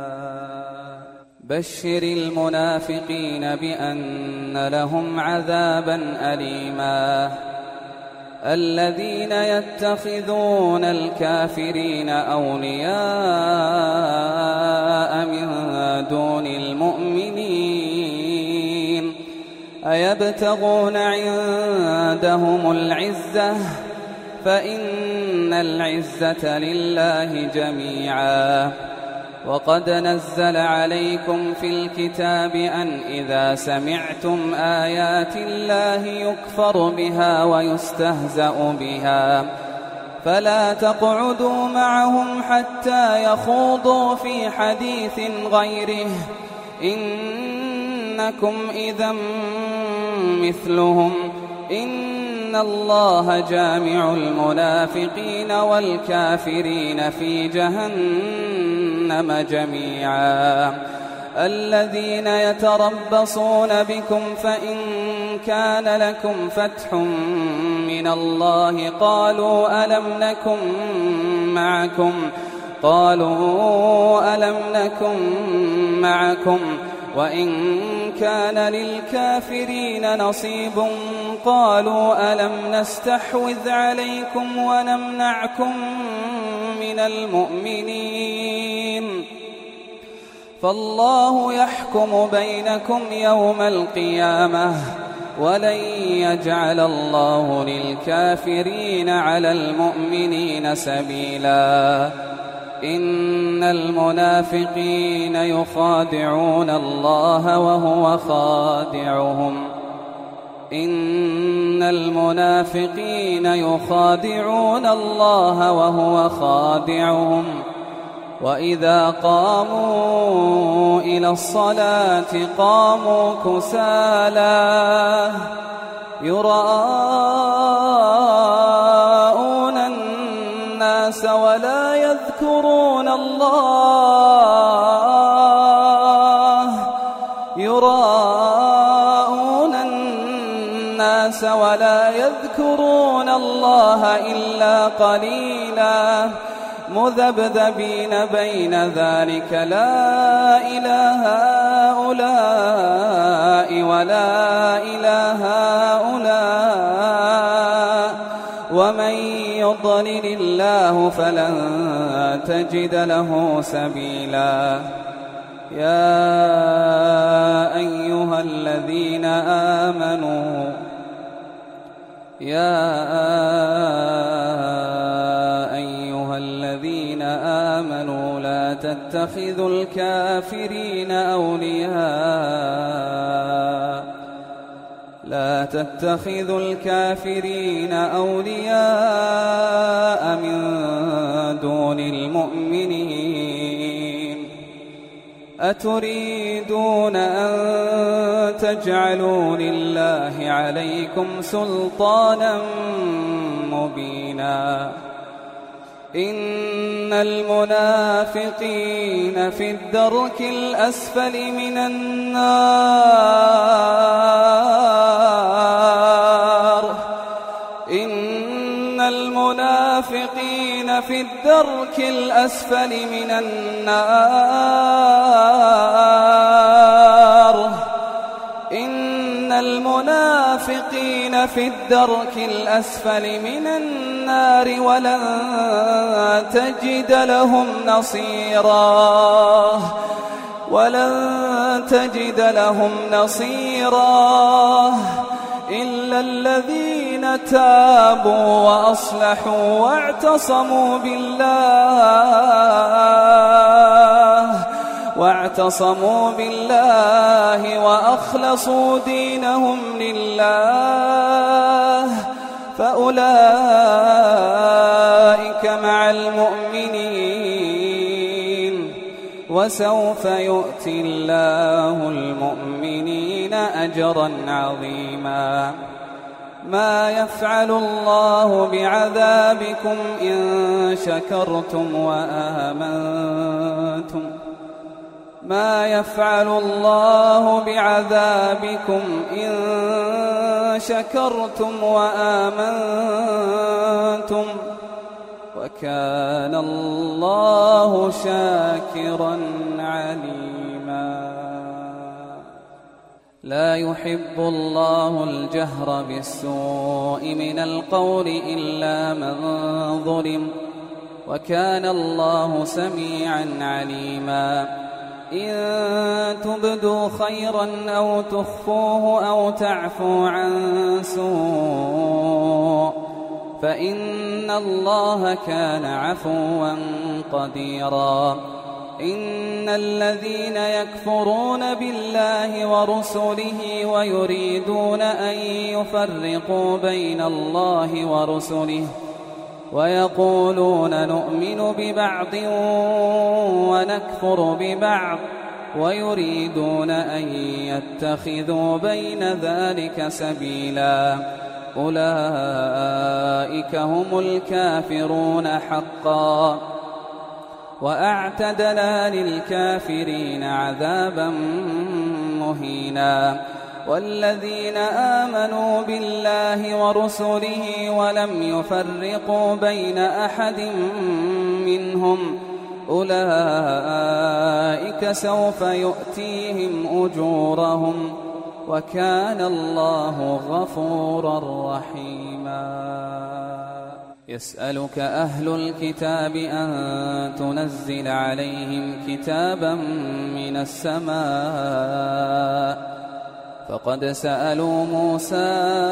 Speaker 2: بشر المنافقين بأن لهم عذابا أليما الذين يتخذون الكافرين أولياء من دون المؤمنين أيبتغون عندهم العزة فإن العزة لله جميعا وقد نزل عليكم في الكتاب أن إذا سمعتم آيات الله يكفر بها ويستهزأ بها فلا تقعدوا معهم حتى يخوضوا في حديث غيره إنكم إذا مثلهم إن الله جامع المنافقين والكافرين في جهنم جميعا الذين يتربصون بكم فإن كان لكم فتح من الله قالوا ألم نكن معكم قالوا ألم نكن معكم وإن كان للكافرين نصيب قالوا ألم نستحوذ عليكم ونمنعكم من المؤمنين فالله يحكم بينكم يوم القيامة ولن يجعل الله للكافرين على المؤمنين سبيلا إن المنافقين يخادعون الله وهو خادعهم إن المنافقين يخادعون الله وهو خادعهم وإذا قاموا إلى الصلاة قاموا كسالى يراءون الناس ولا يذكرون الله يراءون الناس ولا يذكرون الله إلا قليلا مذبذبين بين ذلك لا إله هؤلاء ولا إله هؤلاء ومن يضلل الله فلن تجد له سبيلا يا أيها الذين آمنوا يا أيها الذين آمنوا لا تتخذوا الكافرين أولياء لا تتخذوا الكافرين أولياء من دون المؤمنين أتريدون أن تجعلوا لله عليكم سلطانا مبينا إن المنافقين في الدرك الأسفل من النار إن المنافقين في الدرك الأسفل من النار إن المنافقين في الدرك الأسفل من النار ولن تجد لهم نصيرا ولن تجد لهم نصيرا إلا الذين تابوا وأصلحوا واعتصموا بالله واعتصموا بالله وأخلصوا دينهم لله فأولئك مع المؤمنين وسوف يؤتي الله المؤمنين أجرا عظيما ما يفعل الله بعذابكم إن شكرتم وآمنتم ما يفعل الله بعذابكم إن شكرتم وآمنتم وكان الله شاكرا عليما لا يحب الله الجهر بالسوء من القول إلا من ظلم وكان الله سميعا عليما إن تبدوا خيرا أو تخفوه أو تعفو عن سوء فإن الله كان عفوا قديرا إن الذين يكفرون بالله ورسله ويريدون أن يفرقوا بين الله ورسله ويقولون نؤمن ببعض ونكفر ببعض ويريدون أن يتخذوا بين ذلك سبيلا أولئك هم الكافرون حقا وأعتدنا للكافرين عذابا مهينا والذين آمنوا بالله ورسله ولم يفرقوا بين أحد منهم أولئك سوف يؤتيهم أجورهم وكان الله غفورا رحيما يسألك أهل الكتاب أن تنزل عليهم كتابا من السماء فقد سألوا موسى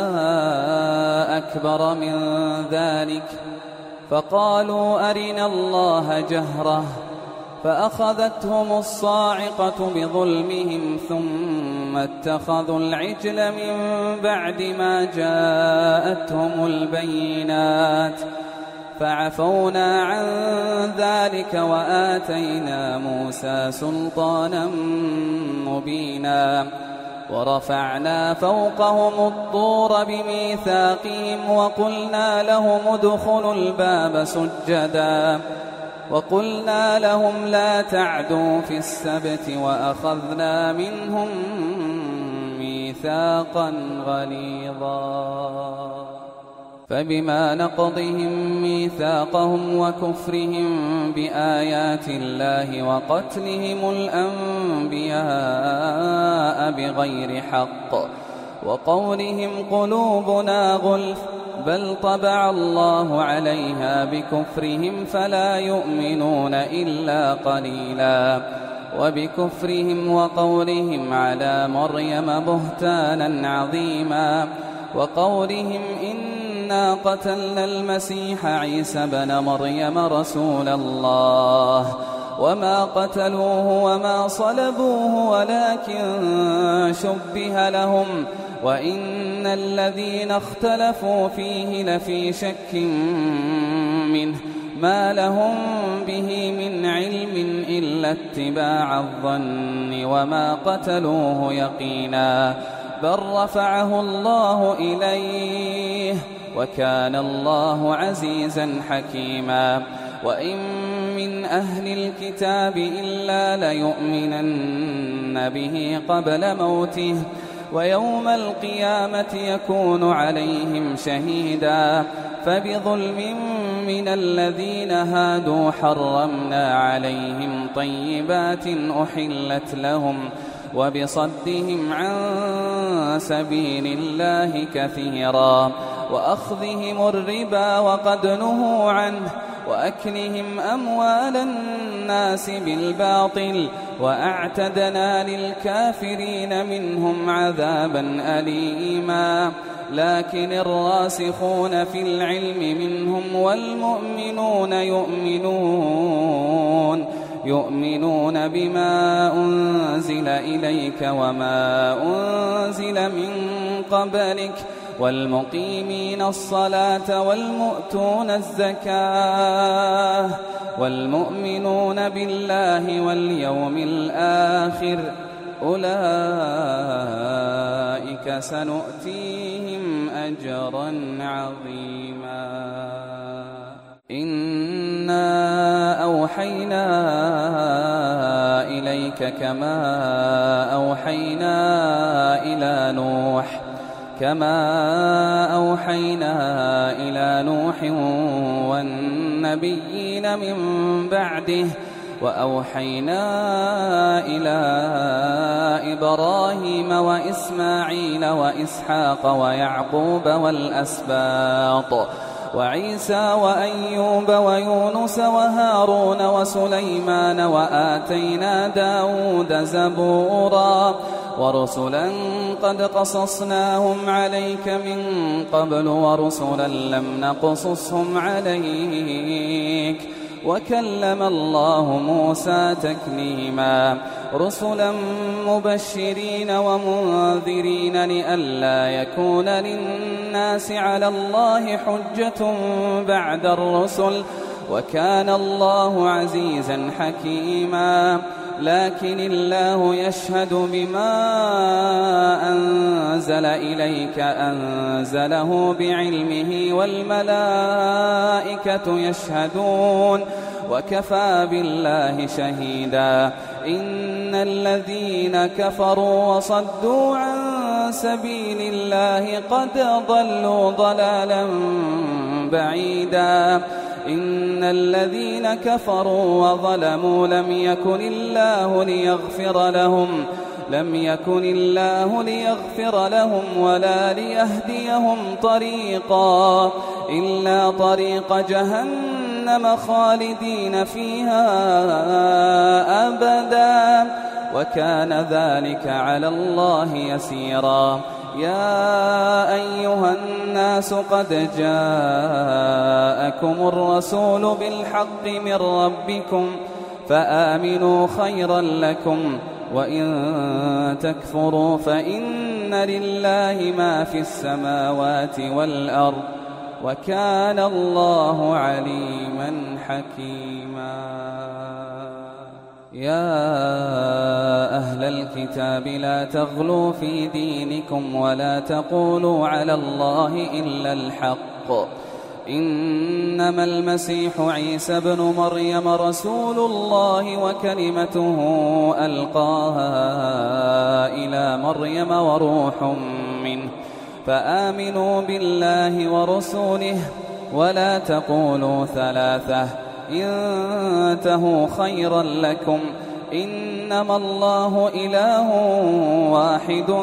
Speaker 2: أكبر من ذلك فقالوا أرنا الله جهرة فأخذتهم الصاعقة بظلمهم ثم اتخذوا العجل من بعد ما جاءتهم البينات فعفونا عن ذلك وآتينا موسى سلطانا مبينا ورفعنا فوقهم الطور بميثاقهم وقلنا لهم ادخلوا الباب سجدا وقلنا لهم لا تعدوا في السبت وأخذنا منهم ميثاقا غليظا فبما نقضهم ميثاقهم وكفرهم بآيات الله وقتلهم الأنبياء بغير حق وقولهم قلوبنا غلف بل طبع الله عليها بكفرهم فلا يؤمنون إلا قليلا وبكفرهم وقولهم على مريم بهتانا عظيما وقولهم إنا قتلنا المسيح عيسى بن مريم رسول الله وما قتلوه وما صلبوه ولكن شبه لهم وإن الذين اختلفوا فيه لفي شك منه ما لهم به من علم إلا اتباع الظن وما قتلوه يقينا بل رفعه الله إليه وكان الله عزيزا حكيما وإن من أهل الكتاب إلا ليؤمنن به قبل موته ويوم القيامة يكون عليهم شهيدا فبظلم من الذين هادوا حرمنا عليهم طيبات أحلت لهم وبصدهم عن سبيل الله كثيرا وأخذهم الربا وقد نهوا عنه وأكلهم أموال الناس بالباطل وأعتدنا للكافرين منهم عذابا أليما لكن الراسخون في العلم منهم والمؤمنون يؤمنون يؤمنون بما أنزل إليك وما أنزل من قبلك والمقيمين الصلاة والمؤتون الزكاة والمؤمنون بالله واليوم الآخر أولئك سنؤتيهم أجرا عظيما إنا أوحينا إليك كما أوحينا إلى نوح كما أوحينا إلى نوح والنبيين من بعده وأوحينا إلى إبراهيم وإسماعيل وإسحاق ويعقوب والأسباط وعيسى وأيوب ويونس وهارون وسليمان وآتينا داود زبورا ورسلا قد قصصناهم عليك من قبل ورسلا لم نقصصهم عليك وكلم الله موسى تكليما رسلا مبشرين ومنذرين لئلا يكون للناس على الله حجة بعد الرسل وكان الله عزيزا حكيما لكن الله يشهد بما أنزل إليك أنزله بعلمه والملائكة يشهدون وكفى بالله شهيدا إن الذين كفروا وصدوا عن سبيل الله قد ضلوا ضلالا بعيدا إن الذين كفروا وظلموا لم يكن الله ليغفر لهم لم يكن الله ليغفر لهم ولا ليهديهم طريقا إلا طريق جهنم خالدين فيها أبدا وكان ذلك على الله يسيرا يا أيها الناس قد جاءكم الرسول بالحق من ربكم فآمنوا خيرا لكم، وإن تكفروا فإن لله ما في السماوات والأرض، وكان الله عليما حكيما. يا أهل الكتاب لا تغلوا في دينكم ولا تقولوا على الله إلا الحق، إنما المسيح عيسى ابن مريم رسول الله وكلمته ألقاها إلى مريم وروح منه، فآمنوا بالله ورسوله ولا تقولوا ثلاثة، انتهوا خيرا لكم، إنما الله إله واحد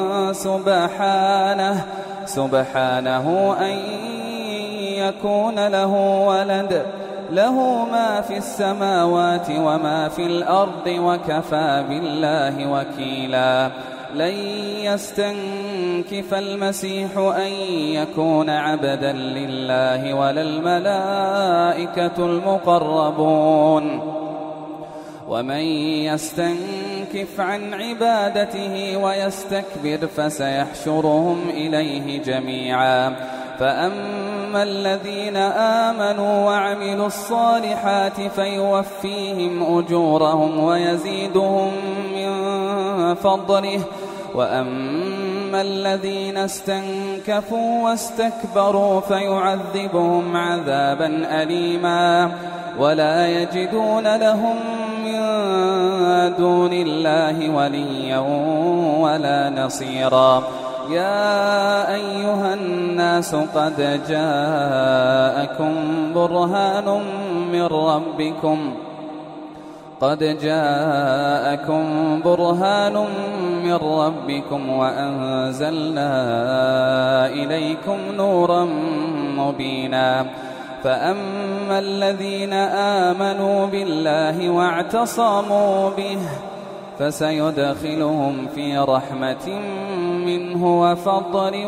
Speaker 2: سبحانه سبحانه أن يكون له ولد، له ما في السماوات وما في الأرض، وكفى بالله وكيلا. لن يستنكف المسيح أن يكون عبدا لله ولا الملائكة المقربون، ومن يستنكف عن عبادته ويستكبر فسيحشرهم إليه جميعا. فأما الذين آمنوا وعملوا الصالحات فيوفيهم أجورهم ويزيدهم من فضله، وأما الذين استنكفوا واستكبروا فيعذبهم عذابا أليما، ولا يجدون لهم من دون الله وليا ولا نصيرا. يا أيها الناس قد جاءكم برهان من ربكم قد جاءكم برهان من ربكم وأنزلنا إليكم نورا مبينا. فأما الذين آمنوا بالله واعتصموا به فسيدخلهم في رحمة منه وفضل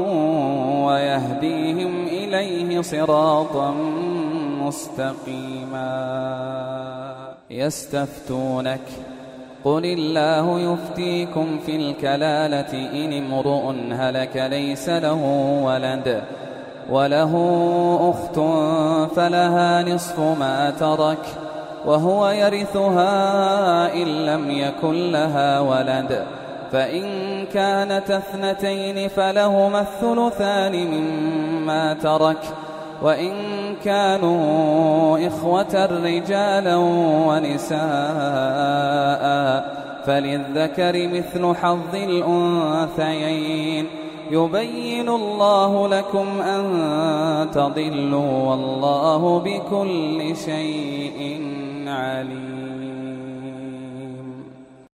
Speaker 2: ويهديهم إليه صراطا مستقيما. يستفتونك قل الله يفتيكم في الكلالة إن امرؤ هلك ليس له ولد وله أخت فلها نصف ما ترك وهو يرثها إن لم يكن لها ولد، فإن كانت اثنتين فلهما الثلثان مما ترك، وإن كانوا إخوة رجالا ونساء فللذكر مثل حظ الأنثيين. يبين الله لكم أن تضلوا والله بكل شيء عليم.